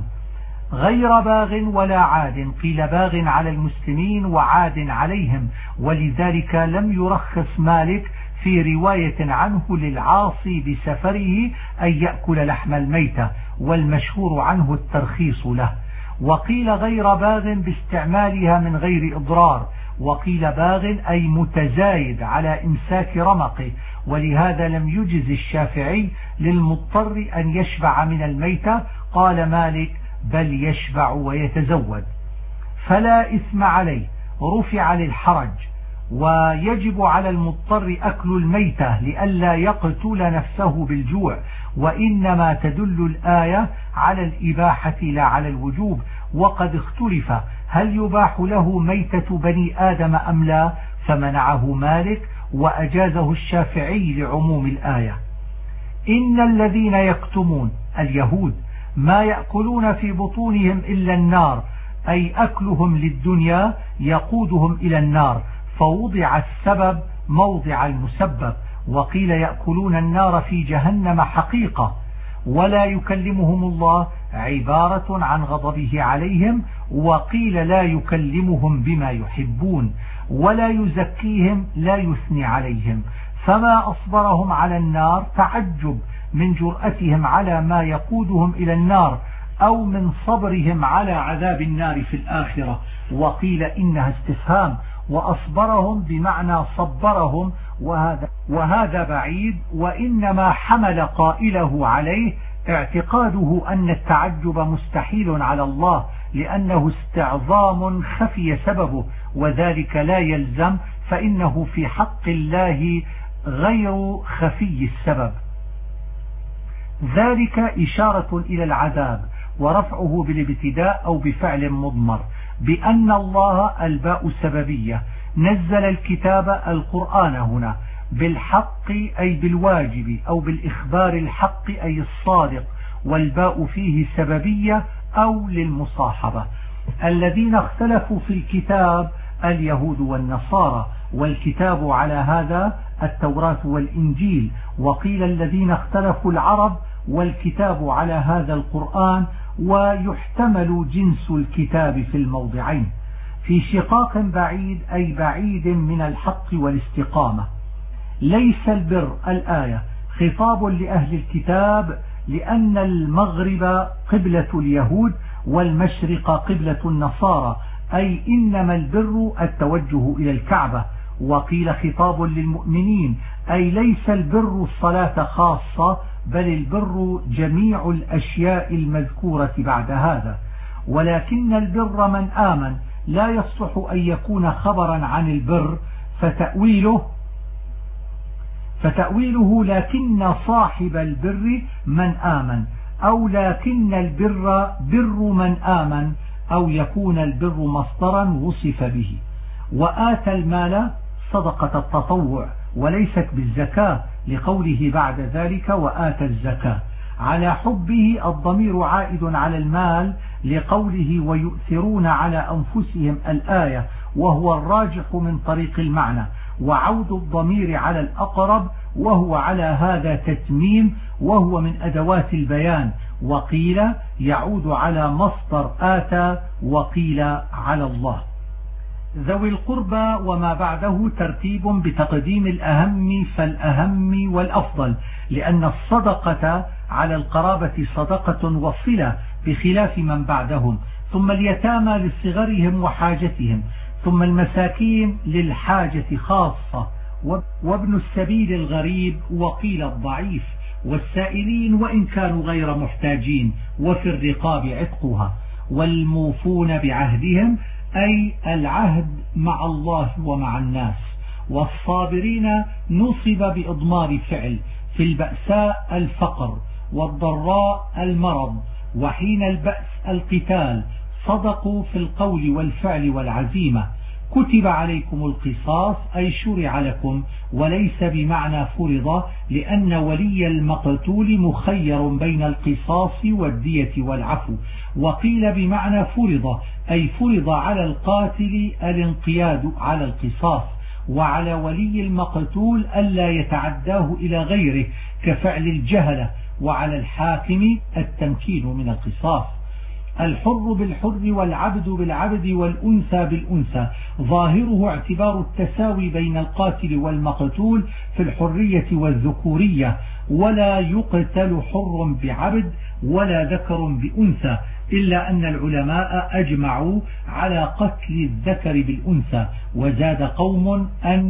غير باغ ولا عاد، قيل باغ على المسلمين وعاد عليهم، ولذلك لم يرخص مالك في رواية عنه للعاصي بسفره أن يأكل لحم الميتة، والمشهور عنه الترخيص له. وقيل غير باغ باستعمالها من غير إضرار، وقيل باغ أي متزايد على إمساك رمقه، ولهذا لم يجز الشافعي للمضطر أن يشبع من الميتة. قال مالك بل يشبع ويتزود. فلا إثم عليه، رفع للحرج. ويجب على المضطر أكل الميتة لئلا يقتل نفسه بالجوع، وإنما تدل الآية على الإباحة لا على الوجوب. وقد اختلف هل يباح له ميتة بني آدم أم لا، فمنعه مالك وأجازه الشافعي لعموم الآية. إن الذين يكتمون اليهود ما يأكلون في بطونهم إلا النار، أي أكلهم للدنيا يقودهم إلى النار، فوضع السبب موضع المسبب. وقيل يأكلون النار في جهنم حقيقة. ولا يكلمهم الله عبارة عن غضبه عليهم، وقيل لا يكلمهم بما يحبون. ولا يزكيهم لا يثني عليهم، فما أصبرهم على النار تعجب من جرأتهم على ما يقودهم إلى النار، أو من صبرهم على عذاب النار في الآخرة. وقيل إنها استفهام، وأصبرهم بمعنى صبرهم، وهذا بعيد. وإنما حمل قائله عليه اعتقاده أن التعجب مستحيل على الله، لأنه استعظام خفي سببه، وذلك لا يلزم، فإنه في حق الله غير خفي السبب. ذلك إشارة إلى العذاب، ورفعه بالابتداء أو بفعل مضمر، بأن الله الباء سببية نزل الكتاب القرآن هنا بالحق أي بالواجب، أو بالإخبار الحق أي الصادق، والباء فيه سببية أو للمصاحبة. الذين اختلفوا في الكتاب اليهود والنصارى، والكتاب على هذا التوراة والإنجيل. وقيل الذين اختلفوا العرب، والكتاب على هذا القرآن، ويحتمل جنس الكتاب في الموضعين. في شقاق بعيد أي بعيد من الحق والاستقامة. ليس البر الآية خطاب لأهل الكتاب، لأن المغرب قبلة اليهود والمشرق قبلة النصارى، أي إنما البر التوجه إلى الكعبة. وقيل خطاب للمؤمنين، أي ليس البر الصلاة خاصة، بل البر جميع الأشياء المذكورة بعد هذا. ولكن البر من آمن، لا يصلح أن يكون خبرا عن البر، فتأويله لكن صاحب البر من آمن، أو لكن البر بر من آمن، أو يكون البر مصدرا وصف به. وآتى المال صدقة التطوع وليست بالزكاة، لقوله بعد ذلك وآتى الزكاة. على حبه الضمير عائد على المال، لقوله ويؤثرون على أنفسهم الآية، وهو الراجح من طريق المعنى. وعود الضمير على الأقرب، وهو على هذا تتميم، وهو من أدوات البيان. وقيل يعود على مصدر آتى، وقيل على الله. ذوي القربى وما بعده ترتيب بتقديم الأهم فالأهم والأفضل، لأن الصدقة على القرابة صدقة وصلة بخلاف من بعدهم، ثم اليتامى لصغرهم وحاجتهم، ثم المساكين للحاجة خاصة، وابن السبيل الغريب، وقيل الضعيف، والسائلين وإن كانوا غير محتاجين، وفي الرقاب عتقها، والموفون بعهدهم أي العهد مع الله ومع الناس. والصابرين نصب بإضمار فعل، في البأساء الفقر، والضراء المرض، وحين البأس القتال، صدقوا في القول والفعل والعزيمة. كتب عليكم القصاص أي شرع لكم، وليس بمعنى فرض، لأن ولي المقتول مخير بين القصاص والدية والعفو. وقيل بمعنى فرض أي فرض على القاتل الانقياد على القصاص، وعلى ولي المقتول ألا يتعداه إلى غيره كفعل الجهلة، وعلى الحاكم التمكين من القصاص. الحر بالحر والعبد بالعبد والأنثى بالأنثى، ظاهره اعتبار التساوي بين القاتل والمقتول في الحرية والذكورية، ولا يقتل حر بعبد ولا ذكر بأنثى، إلا أن العلماء أجمعوا على قتل الذكر بالأنثى. وزاد قوم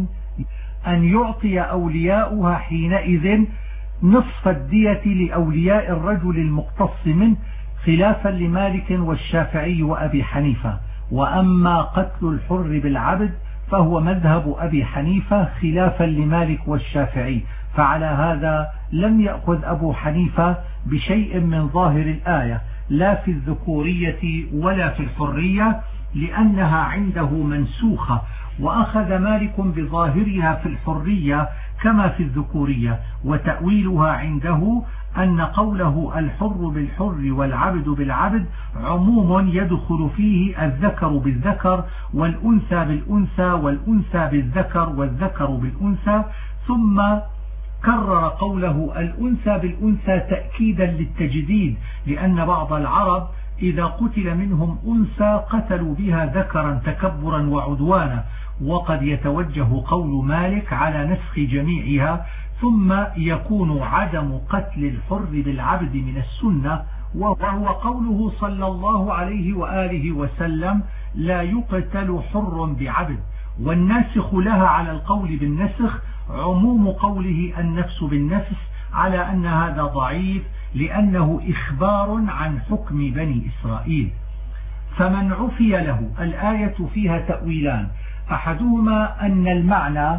أن يعطي أولياؤها حينئذ نصف الدية لأولياء الرجل المقتص منه، خلافا لمالك والشافعي وأبي حنيفة. وأما قتل الحر بالعبد فهو مذهب أبي حنيفة خلافا لمالك والشافعي، فعلى هذا لم يأخذ أبو حنيفة بشيء من ظاهر الآية، لا في الذكورية ولا في الحرية، لأنها عنده منسوخة، وأخذ مالك بظاهرها في الحرية كما في الذكورية. وتأويلها عنده أن قوله الحر بالحر والعبد بالعبد عموم يدخل فيه الذكر بالذكر والأنثى بالأنثى والأنثى بالذكر والذكر بالأنثى، ثم كرر قوله الأنثى بالأنثى تأكيدا للتجديد، لأن بعض العرب إذا قتل منهم أنثى قتلوا بها ذكرا تكبرا وعدوانا، وقد يتوجه قول مالك على نسخ جميعها، ثم يكون عدم قتل الحر بالعبد من السنة، وهو قوله صلى الله عليه وآله وسلم لا يقتل حر بعبد. والناسخ لها على القول بالنسخ عموم قوله النفس بالنفس، على أن هذا ضعيف لأنه إخبار عن حكم بني إسرائيل. فمن عفي له، الآية فيها تأويلان، أحدهما أن المعنى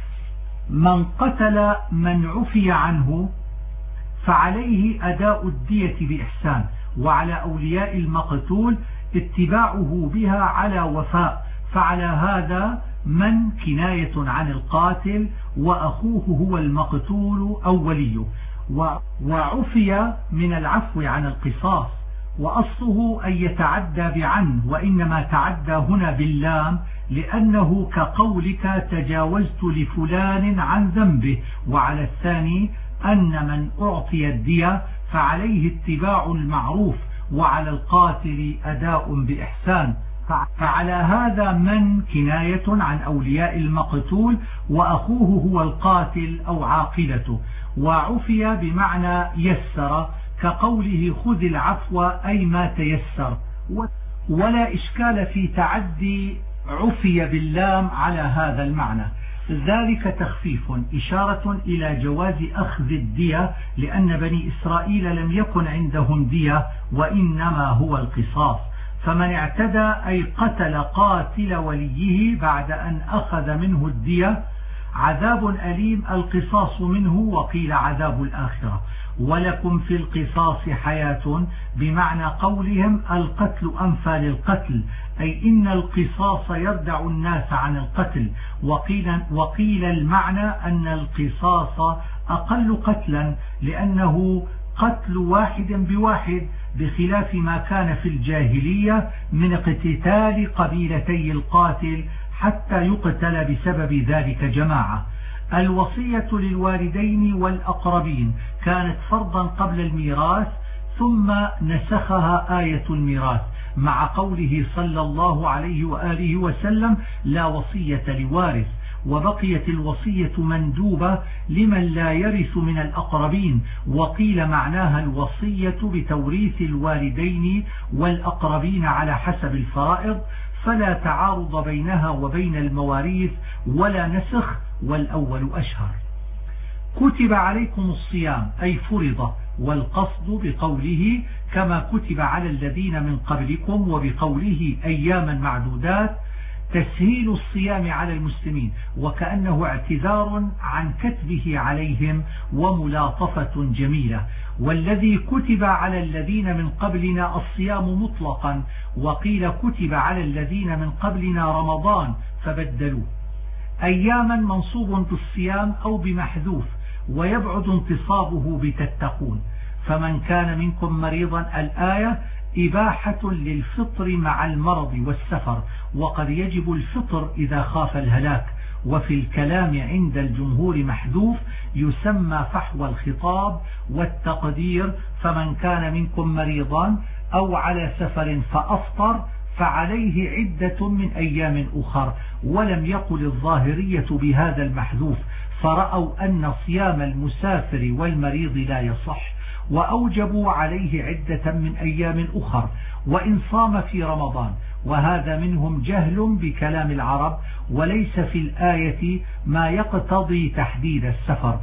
من قتل من عفي عنه فعليه أداء الدية بإحسان، وعلى أولياء المقتول اتباعه بها على وفاء، فعلى هذا من كناية عن القاتل وأخوه هو المقتول أو وليه. وعفي من العفو عن القصاص، وأصله أن يتعدى بعنه، وإنما تعدى هنا باللام، لأنه كقولك تجاوزت لفلان عن ذنبه. وعلى الثاني أن من أعطي الدية فعليه اتباع المعروف، وعلى القاتل أداء بإحسان، فعلى هذا من كناية عن أولياء المقتول وأخوه هو القاتل أو عاقلته. وعفي بمعنى يسر، كقوله خذ العفو أي ما تيسر، ولا إشكال في تعدي عفي باللام على هذا المعنى. ذلك تخفيف إشارة إلى جواز أخذ الدية، لأن بني إسرائيل لم يكن عندهم دية وإنما هو القصاص. فمن اعتدى أي قتل قاتل وليه بعد أن أخذ منه الدية عذاب أليم، القصاص منه، وقيل عذاب الآخرة. ولكم في القصاص حياة، بمعنى قولهم القتل أنفى للقتل، أي إن القصاص يردع الناس عن القتل. وقيل المعنى أن القصاص أقل قتلا، لأنه قتل واحد بواحد، بخلاف ما كان في الجاهلية من اقتتال قبيلتي القاتل حتى يقتل بسبب ذلك جماعة. الوصية للوالدين والأقربين كانت فرضا قبل الميراث، ثم نسخها آية الميراث مع قوله صلى الله عليه وآله وسلم لا وصية لوارث، وبقيت الوصية مندوبة لمن لا يرث من الأقربين. وقيل معناها الوصية بتوريث الوالدين والأقربين على حسب الفرائض، فلا تعارض بينها وبين المواريث ولا نسخ، والأول أشهر. كتب عليكم الصيام أي فرض، والقصد بقوله كما كتب على الذين من قبلكم وبقوله أياما معدودات تسهيل الصيام على المسلمين، وكأنه اعتذار عن كتبه عليهم وملاطفة جميلة. والذي كتب على الذين من قبلنا الصيام مطلقا، وقيل كتب على الذين من قبلنا رمضان فبدلوا. أياما منصوب بالصيام أو بمحذوف، ويبعد انتصابه بتتقون. فمن كان منكم مريضا الآية إباحة للفطر مع المرض والسفر، وقد يجب الفطر إذا خاف الهلاك. وفي الكلام عند الجمهور محذوف يسمى فحوى الخطاب، والتقدير فمن كان منكم مريضا أو على سفر فأفطر فعليه عدة من أيام أخر. ولم يقل الظاهرية بهذا المحذوف، فرأوا أن صيام المسافر والمريض لا يصح، وأوجبوا عليه عدة من أيام أخر وإن صام في رمضان. وهذا منهم جهل بكلام العرب، وليس في الآية ما يقتضي تحديد السفر.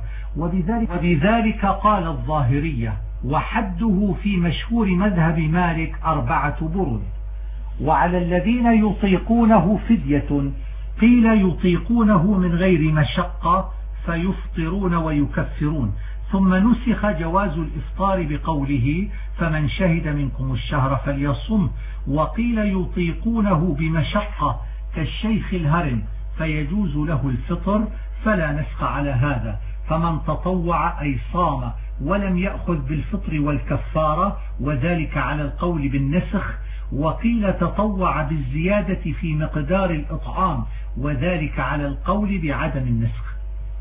وبذلك قال الظاهرية: وحده في مشهور مذهب مالك 4 برد. وعلى الذين يطيقونه فدية، قيل يطيقونه من غير مشقة فيفطرون ويكفرون، ثم نسخ جواز الإفطار بقوله فمن شهد منكم الشهر فليصم. وقيل يطيقونه بمشقة كالشيخ الهرم فيجوز له الفطر، فلا نسخ على هذا. فمن تطوع أي صام ولم يأخذ بالفطر والكفارة، وذلك على القول بالنسخ. وقيل تطوع بالزيادة في مقدار الإطعام، وذلك على القول بعدم النسخ.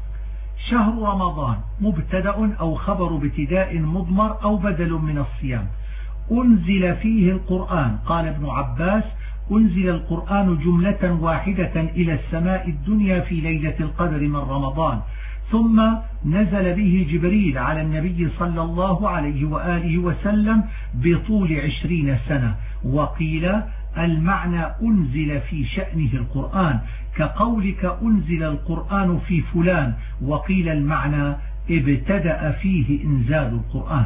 شهر رمضان مبتدأ أو خبر ابتداء مضمر أو بدل من الصيام. أنزل فيه القرآن. قال ابن عباس: أنزل القرآن جملة واحدة إلى السماء الدنيا في ليلة القدر من رمضان، ثم نزل به جبريل على النبي صلى الله عليه وآله وسلم بطول 20 سنة. وقيل المعنى أنزل في شأنه القرآن، كقولك أنزل القرآن في فلان. وقيل المعنى ابتدأ فيه إنزال القرآن.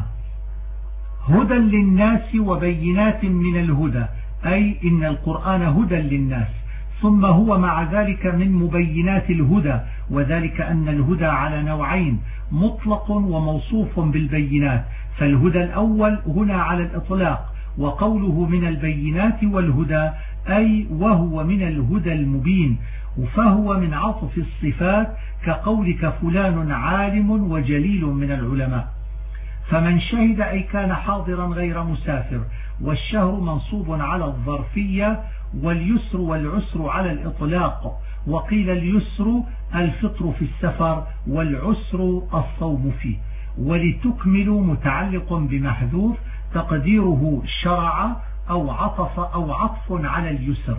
هدى للناس وبينات من الهدى، أي إن القرآن هدى للناس، ثم هو مع ذلك من مبينات الهدى، وذلك أن الهدى على نوعين: مطلق وموصوف بالبينات. فالهدى الأول هنا على الإطلاق، وقوله من البينات والهدى أي وهو من الهدى المبين، فهو من عطف الصفات كقولك فلان عالم وجليل من العلماء. فمن شهد أي كان حاضرا غير مسافر. والشهر منصوب على الظرفية، واليسر والعسر على الإطلاق. وقيل اليسر الفطر في السفر، والعسر الصوم فيه. ولتكملوا متعلق بمحذوف تقديره شرع أو عطف على اليسر.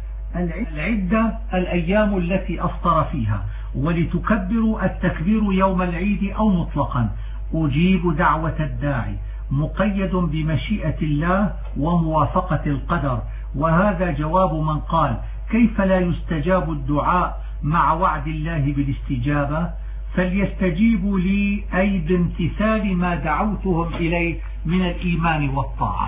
العدة الأيام التي أفطر فيها. ولتكبروا التكبير يوم العيد أو مطلقا. أجيب دعوة الداعي مقيد بمشيئة الله وموافقة القدر. وهذا جواب من قال كيف لا يستجاب الدعاء مع وعد الله بالاستجابة؟ فليستجيبوا لي أي بامتثال ما دعوتهم إليه من الإيمان والطاعة.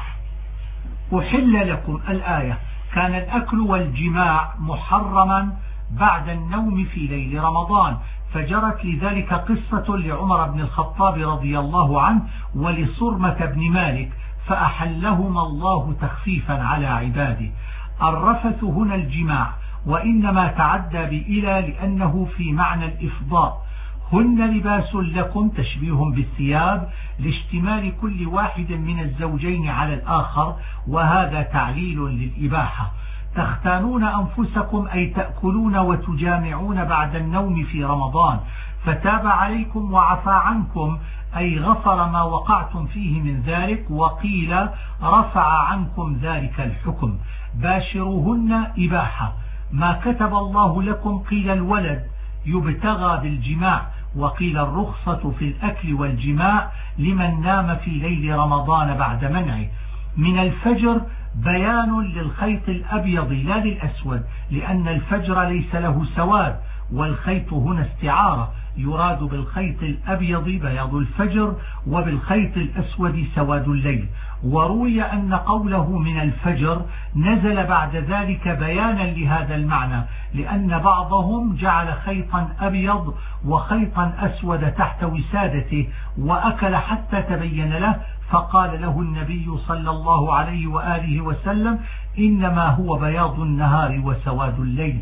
أحل لكم الآية. كان الأكل والجماع محرما بعد النوم في ليل رمضان، فجرت لذلك قصة لعمر بن الخطاب رضي الله عنه ولصرمة بن مالك، فأحلهما الله تخفيفا على عباده. الرفث هنا الجماع، وإنما تعدى بإلى لأنه في معنى الإفضاء. هن لباس لكم تشبيه بالثياب لاشتمال كل واحد من الزوجين على الآخر، وهذا تعليل للإباحة. تختانون أنفسكم أي تأكلون وتجامعون بعد النوم في رمضان، فتاب عليكم وعفى عنكم أي غفر ما وقعتم فيه من ذلك، وقيل رفع عنكم ذلك الحكم. باشروهن إباحة. ما كتب الله لكم قيل الولد يبتغى بالجماع، وقيل الرخصة في الأكل والجماع لمن نام في ليل رمضان بعد منعه. من الفجر بيان للخيط الأبيض لا للأسود، لأن الفجر ليس له سواد، والخيط هنا استعارة، يراد بالخيط الأبيض بياض الفجر وبالخيط الأسود سواد الليل. وروي أن قوله من الفجر نزل بعد ذلك بيانا لهذا المعنى، لأن بعضهم جعل خيطا أبيض وخيطا أسود تحت وسادته وأكل حتى تبين له، فقال له النبي صلى الله عليه وآله وسلم: إنما هو بياض النهار وسواد الليل.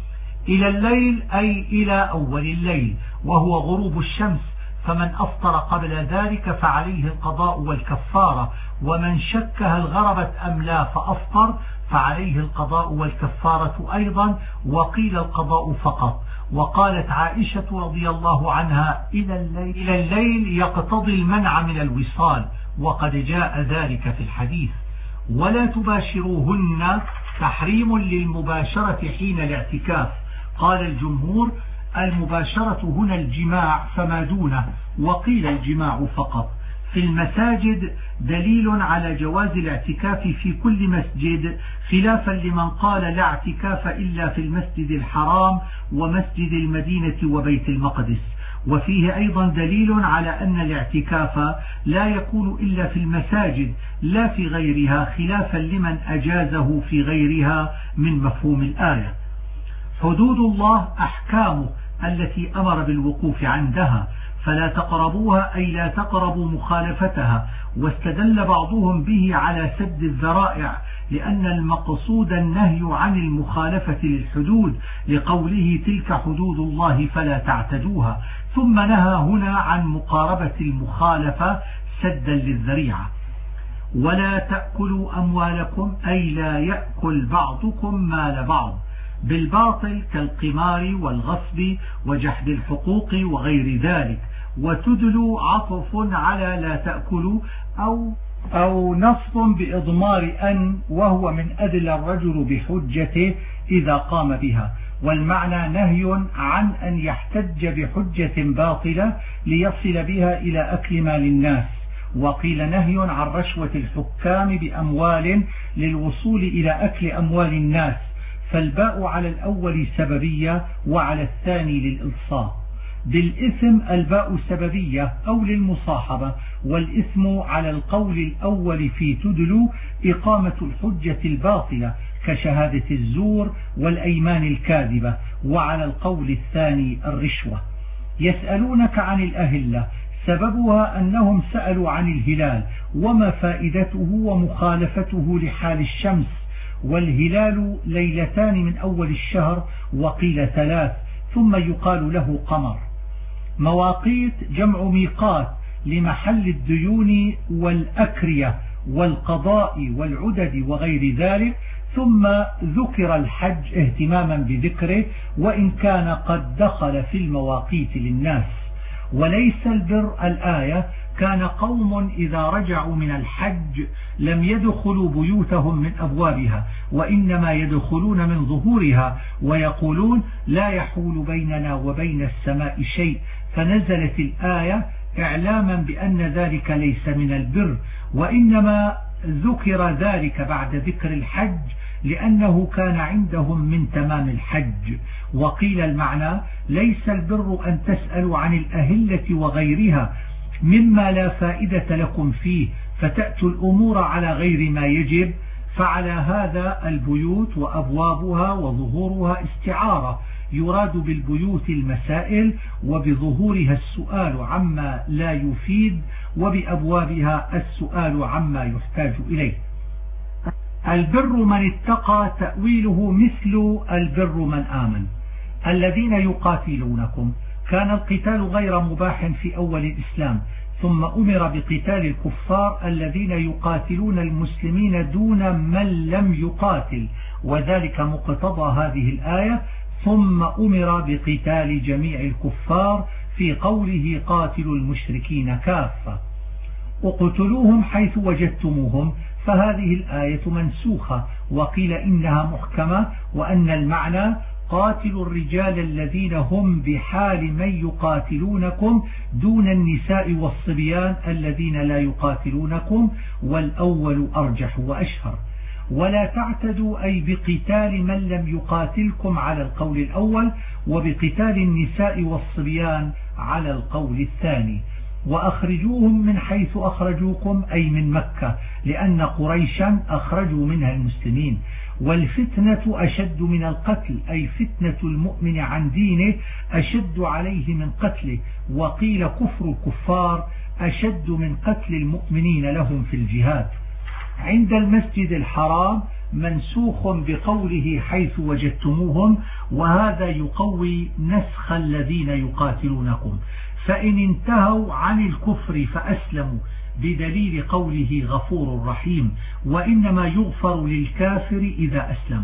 إلى الليل أي إلى أول الليل، وهو غروب الشمس، فمن أفطر قبل ذلك فعليه القضاء والكفارة، ومن شك هل غربت أم لا فأفطر فعليه القضاء والكفارة أيضا، وقيل القضاء فقط. وقالت عائشة رضي الله عنها: إلى الليل يقتضي المنع من الوصال، وقد جاء ذلك في الحديث. ولا تباشروهن تحريم للمباشرة حين الاعتكاف. قال الجمهور: المباشرة هنا الجماع فما دونه، وقيل الجماع فقط. في المساجد دليل على جواز الاعتكاف في كل مسجد، خلافا لمن قال لا اعتكاف إلا في المسجد الحرام ومسجد المدينة وبيت المقدس. وفيه أيضا دليل على أن الاعتكاف لا يكون إلا في المساجد لا في غيرها، خلافا لمن أجازه في غيرها من مفهوم الآية. حدود الله أحكامه التي أمر بالوقوف عندها، فلا تقربوها أي لا تقربوا مخالفتها. واستدل بعضهم به على سد الذرائع، لأن المقصود النهي عن المخالفة للحدود، لقوله: تلك حدود الله فلا تعتدوها. ثم نهى هنا عن مقاربة المخالفة سدا للذريعة. ولا تأكلوا أموالكم أي لا يأكل بعضكم مال بعض بالباطل كالقمار والغصب وجحد الحقوق وغير ذلك. وتدلوا عطف على لا تأكلوا أو نصب بإضمار أن، وهو من أدل الرجل بحجته إذا قام بها. والمعنى نهي عن أن يحتج بحجة باطلة ليصل بها إلى أكل مال الناس. وقيل نهي عن رشوة الحكام بأموال للوصول إلى أكل أموال الناس، فالباء على الأول سببية وعلى الثاني للإلصاق. بالإثم الباء سببية أو للمصاحبة، والإثم على القول الأول في تدلو إقامة الحجة الباطلة كشهادة الزور والأيمان الكاذبة، وعلى القول الثاني الرشوة. يسألونك عن الأهلة، سببها أنهم سألوا عن الهلال وما فائدته ومخالفته لحال الشمس. والهلال ليلتان من أول الشهر، وقيل 3، ثم يقال له قمر. مواقيت جمع ميقات لمحل الديون والأكرية والقضاء والعدد وغير ذلك. ثم ذكر الحج اهتماما بذكره، وإن كان قد دخل في المواقيت للناس. وليس البر الآية كان قوم إذا رجعوا من الحج لم يدخلوا بيوتهم من أبوابها، وإنما يدخلون من ظهورها، ويقولون: لا يحول بيننا وبين السماء شيء. فنزلت الآية إعلاما بأن ذلك ليس من البر، وإنما ذكر ذلك بعد ذكر الحج لأنه كان عندهم من تمام الحج. وقيل المعنى: ليس البر أن تسألوا عن الأهلة وغيرها مما لا فائدة لكم فيه فتأتوا الأمور على غير ما يجب. فعلى هذا البيوت وأبوابها وظهورها استعارة، يراد بالبيوت المسائل، وبظهورها السؤال عما لا يفيد، وبأبوابها السؤال عما يحتاج إليه. البر من اتقى تأويله مثل البر من آمن. الذين يقاتلونكم، كان القتال غير مباح في أول الإسلام، ثم أمر بقتال الكفار الذين يقاتلون المسلمين دون من لم يقاتل، وذلك مقتضى هذه الآية. ثم أمر بقتال جميع الكفار في قوله: قاتلوا المشركين كافة. اقتلوهم حيث وجدتموهم، فهذه الآية منسوخة، وقيل إنها محكمة، وأن المعنى: قاتلوا الرجال الذين هم بحال من يقاتلونكم دون النساء والصبيان الذين لا يقاتلونكم، والأول أرجح وأشهر. ولا تعتدوا أي بقتال من لم يقاتلكم على القول الأول، وبقتال النساء والصبيان على القول الثاني. وأخرجوهم من حيث أخرجوكم أي من مكة، لأن قريشا أخرجوا منها المسلمين. والفتنة أشد من القتل أي فتنة المؤمن عن دينه أشد عليه من قتله. وقيل كفر الكفار أشد من قتل المؤمنين لهم في الجهاد. عند المسجد الحرام منسوخ بقوله حيث وجدتموهم، وهذا يقوي نسخ الذين يقاتلونكم. فإن انتهوا عن الكفر فأسلموا بدليل قوله غفور رحيم، وإنما يغفر للكافر إذا أسلم.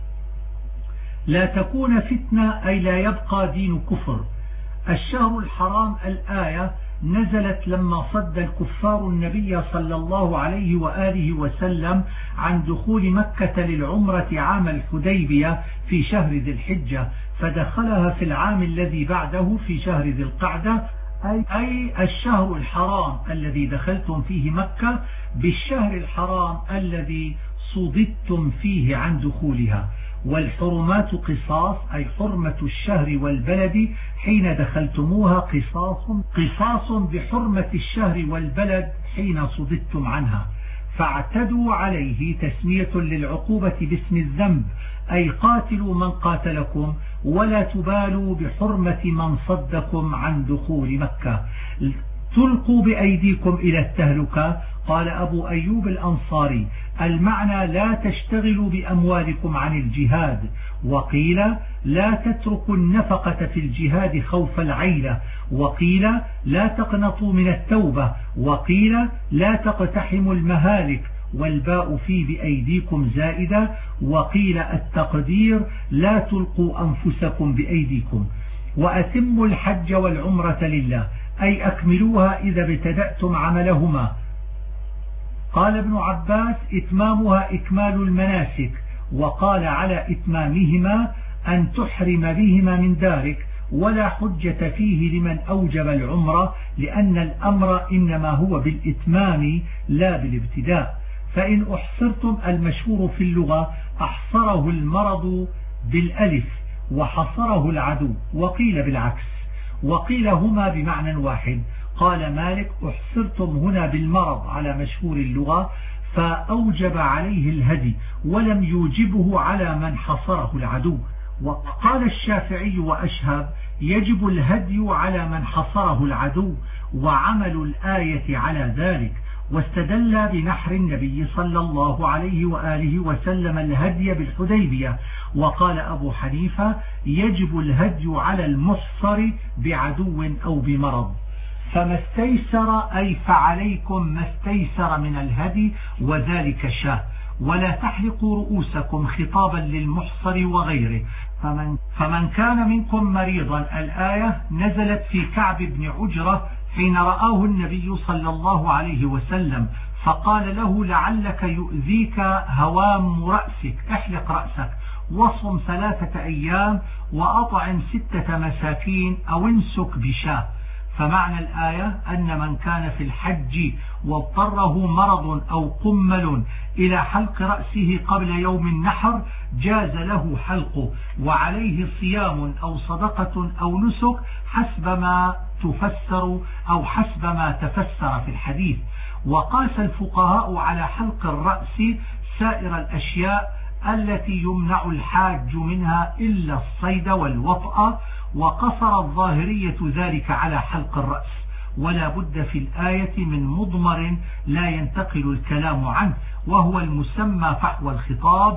لا تكون فتنة أي لا يبقى دين كفر. الشهر الحرام الآية نزلت لما صد الكفار النبي صلى الله عليه وآله وسلم عن دخول مكة للعمرة عام الحديبية في شهر ذي الحجة، فدخلها في العام الذي بعده في شهر ذي القعدة، أي الشهر الحرام الذي دخلتم فيه مكة بالشهر الحرام الذي صددتم فيه عن دخولها. والحرمات قصاص أي حرمة الشهر والبلد حين دخلتموها قصاص بحرمة الشهر والبلد حين صددتم عنها. فاعتدوا عليه تسمية للعقوبة باسم الذنب، أي قاتلوا من قاتلكم ولا تبالوا بحرمة من صدكم عن دخول مكة. تلقوا بأيديكم إلى التهلكة. قال أبو أيوب الأنصاري المعنى لا تشتغلوا بأموالكم عن الجهاد. وقيل لا تتركوا النفقة في الجهاد خوف العيلة. وقيل لا تقنطوا من التوبة. وقيل لا تقتحموا المهالك، والباء في بأيديكم زائدة. وقيل التقدير لا تلقوا أنفسكم بأيديكم. وأتموا الحج والعمرة لله أي أكملوها إذا ابتدأتم عملهما. قال ابن عباس إتمامها إكمال المناسك، وقال على إتمامهما أن تحرم بهما من دارك، ولا حجة فيه لمن أوجب العمرة، لأن الأمر إنما هو بالإتمام لا بالابتداء. فإن أحصرتم المشهور في اللغة أحصره المرض بالألف وحصره العدو، وقيل بالعكس، وقيل هما بمعنى واحد. قال مالك أحصرتم هنا بالمرض على مشهور اللغة، فأوجب عليه الهدي ولم يوجبه على من حصره العدو. وقال الشافعي وأشهب يجب الهدي على من حصره العدو، وعمل الآية على ذلك. واستدل بنحر النبي صلى الله عليه وآله وسلم الهدي بالحديبية. وقال أبو حنيفة يجب الهدي على المحصر بعدو أو بمرض. فما استيسر أي فعليكم ما استيسر من الهدي، وذلك شاه. ولا تحلقوا رؤوسكم خطابا للمحصر وغيره. فمن كان منكم مريضا الآية نزلت في كعب بن عجرة حين رآه النبي صلى الله عليه وسلم، فقال له لعلك يؤذيك هوام رأسك، احلق رأسك وصم 3 أيام وأطعم 6 مساكين أو انسك بشاه. فمعنى الآية أن من كان في الحج واضطره مرض أو قمل إلى حلق رأسه قبل يوم النحر جاز له حلقه، وعليه صيام أو صدقة أو نسك حسب ما تفسر أو حسب ما تفسر في الحديث. وقاس الفقهاء على حلق الرأس سائر الأشياء التي يمنع الحاج منها إلا الصيد والوطأ، وقصر الظاهرية ذلك على حلق الرأس. ولا بد في الآية من مضمر لا ينتقل الكلام عنه، وهو المسمى فحوى الخطاب،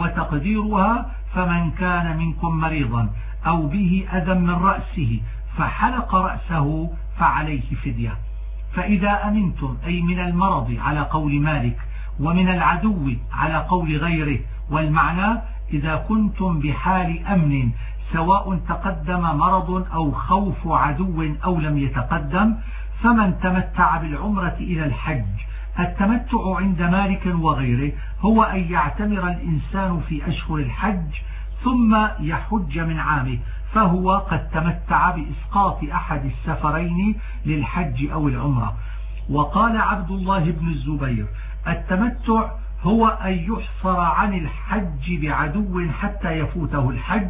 وتقديرها فمن كان منكم مريضا أو به أذى من رأسه فحلق رأسه فعليه فدية. فإذا أمنتم أي من المرض على قول مالك، ومن العدو على قول غيره. والمعنى إذا كنتم بحال أمن سواء تقدم مرض أو خوف عدو أو لم يتقدم، فمن تمتع بالعمرة إلى الحج. التمتع عند مالك وغيره هو أن يعتمر الإنسان في أشهر الحج ثم يحج من عامه، فهو قد تمتع بإسقاط أحد السفرين للحج أو العمرة. وقال عبد الله بن الزبير التمتع هو أن يحصر عن الحج بعدو حتى يفوته الحج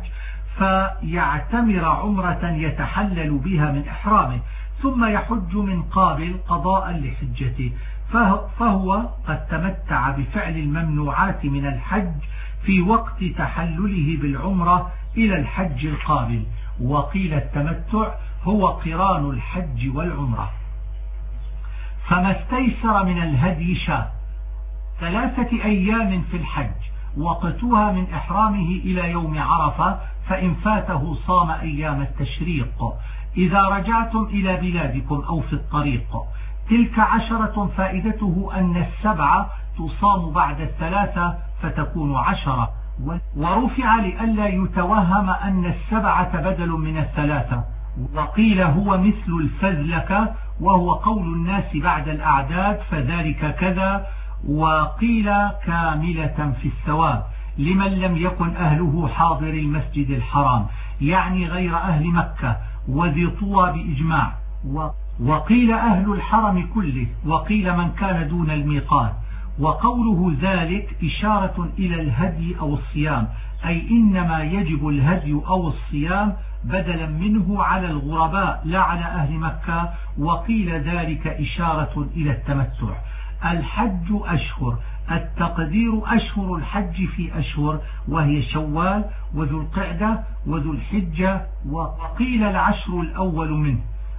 فيعتمر عمرة يتحلل بها من إحرامه ثم يحج من قابل قضاء لحجته، فهو قد تمتع بفعل الممنوعات من الحج في وقت تحلله بالعمرة إلى الحج القابل. وقيل التمتع هو قران الحج والعمرة. فما استيسر من الهدي شاة 3 أيام في الحج وقتها من إحرامه إلى يوم عرفة، فإن فاته صام أيام التشريق. إذا رجعتم إلى بلادكم أو في الطريق تلك 10 فائدته أن 7 تصام بعد 3 فتكون 10. ورفع لئلا يتوهم أن 7 بدل من 3. وقيل هو مثل الفذلك وهو قول الناس بعد الأعداد فذلك كذا. وقيل كاملة في الثواب لمن لم يكن أهله حاضر المسجد الحرام، يعني غير أهل مكة وذي طوى بإجماع. وقيل أهل الحرم كله، وقيل من كان دون الميقات. وقوله ذلك إشارة إلى الهدي أو الصيام، أي إنما يجب الهدي أو الصيام بدلا منه على الغرباء لا على أهل مكة. وقيل ذلك إشارة إلى التمتع. الحج أشهر، التقدير أشهر الحج في أشهر وهي شوال وذو القعدة وذو الحجة، وقيل العشر الأول منه.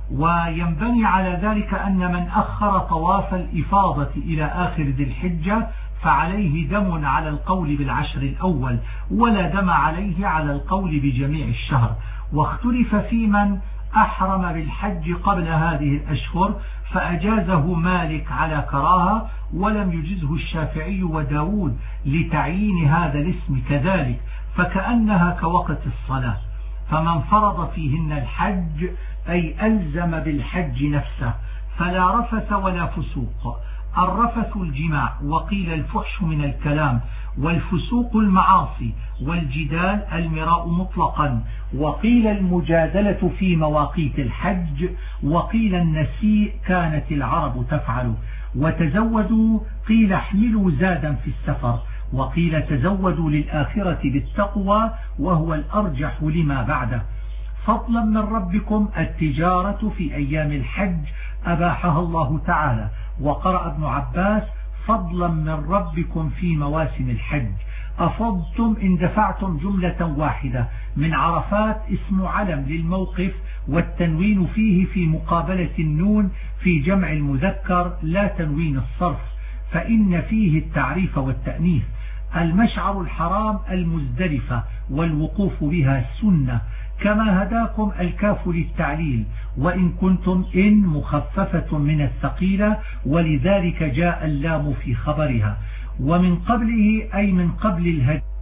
وينبني على ذلك أن من أخر طواف الإفاضة إلى آخر ذي الحجة فعليه دم على القول بالعشر الأول، ولا دم عليه على القول بجميع الشهر. واختلف في من أحرم بالحج قبل هذه الأشهر، فأجازه مالك على كراهة، ولم يجزه الشافعي وداود لتعيين هذا الاسم كذلك، فكأنها كوقت الصلاة. فمن فرض فيهن الحج أي ألزم بالحج نفسه فلا رفث ولا فسوق. الرفث الجماع، وقيل الفحش من الكلام، والفسوق المعاصي، والجدال المراء مطلقا، وقيل المجادلة في مواقيت الحج، وقيل النسيء كانت العرب تفعل. وتزودوا قيل احملوا زادا في السفر، وقيل تزودوا للآخرة بالتقوى وهو الأرجح لما بعده. فضلا من ربكم التجارة في أيام الحج أباحها الله تعالى. وقرأ ابن عباس فضلا من ربكم في مواسم الحج. أفضتم إن دفعتم جملة واحدة من عرفات اسم علم للموقف، والتنوين فيه في مقابلة النون في جمع المذكر لا تنوين الصرف، فإن فيه التعريف والتأنيث. المشعر الحرام المزدلفة والوقوف بها السنة، كما هداكم الكاف للتعليل، وإن كنتم إن مخففة من الثقيلة، ولذلك جاء اللام في خبرها. ومن قبله أي من قبل الهدي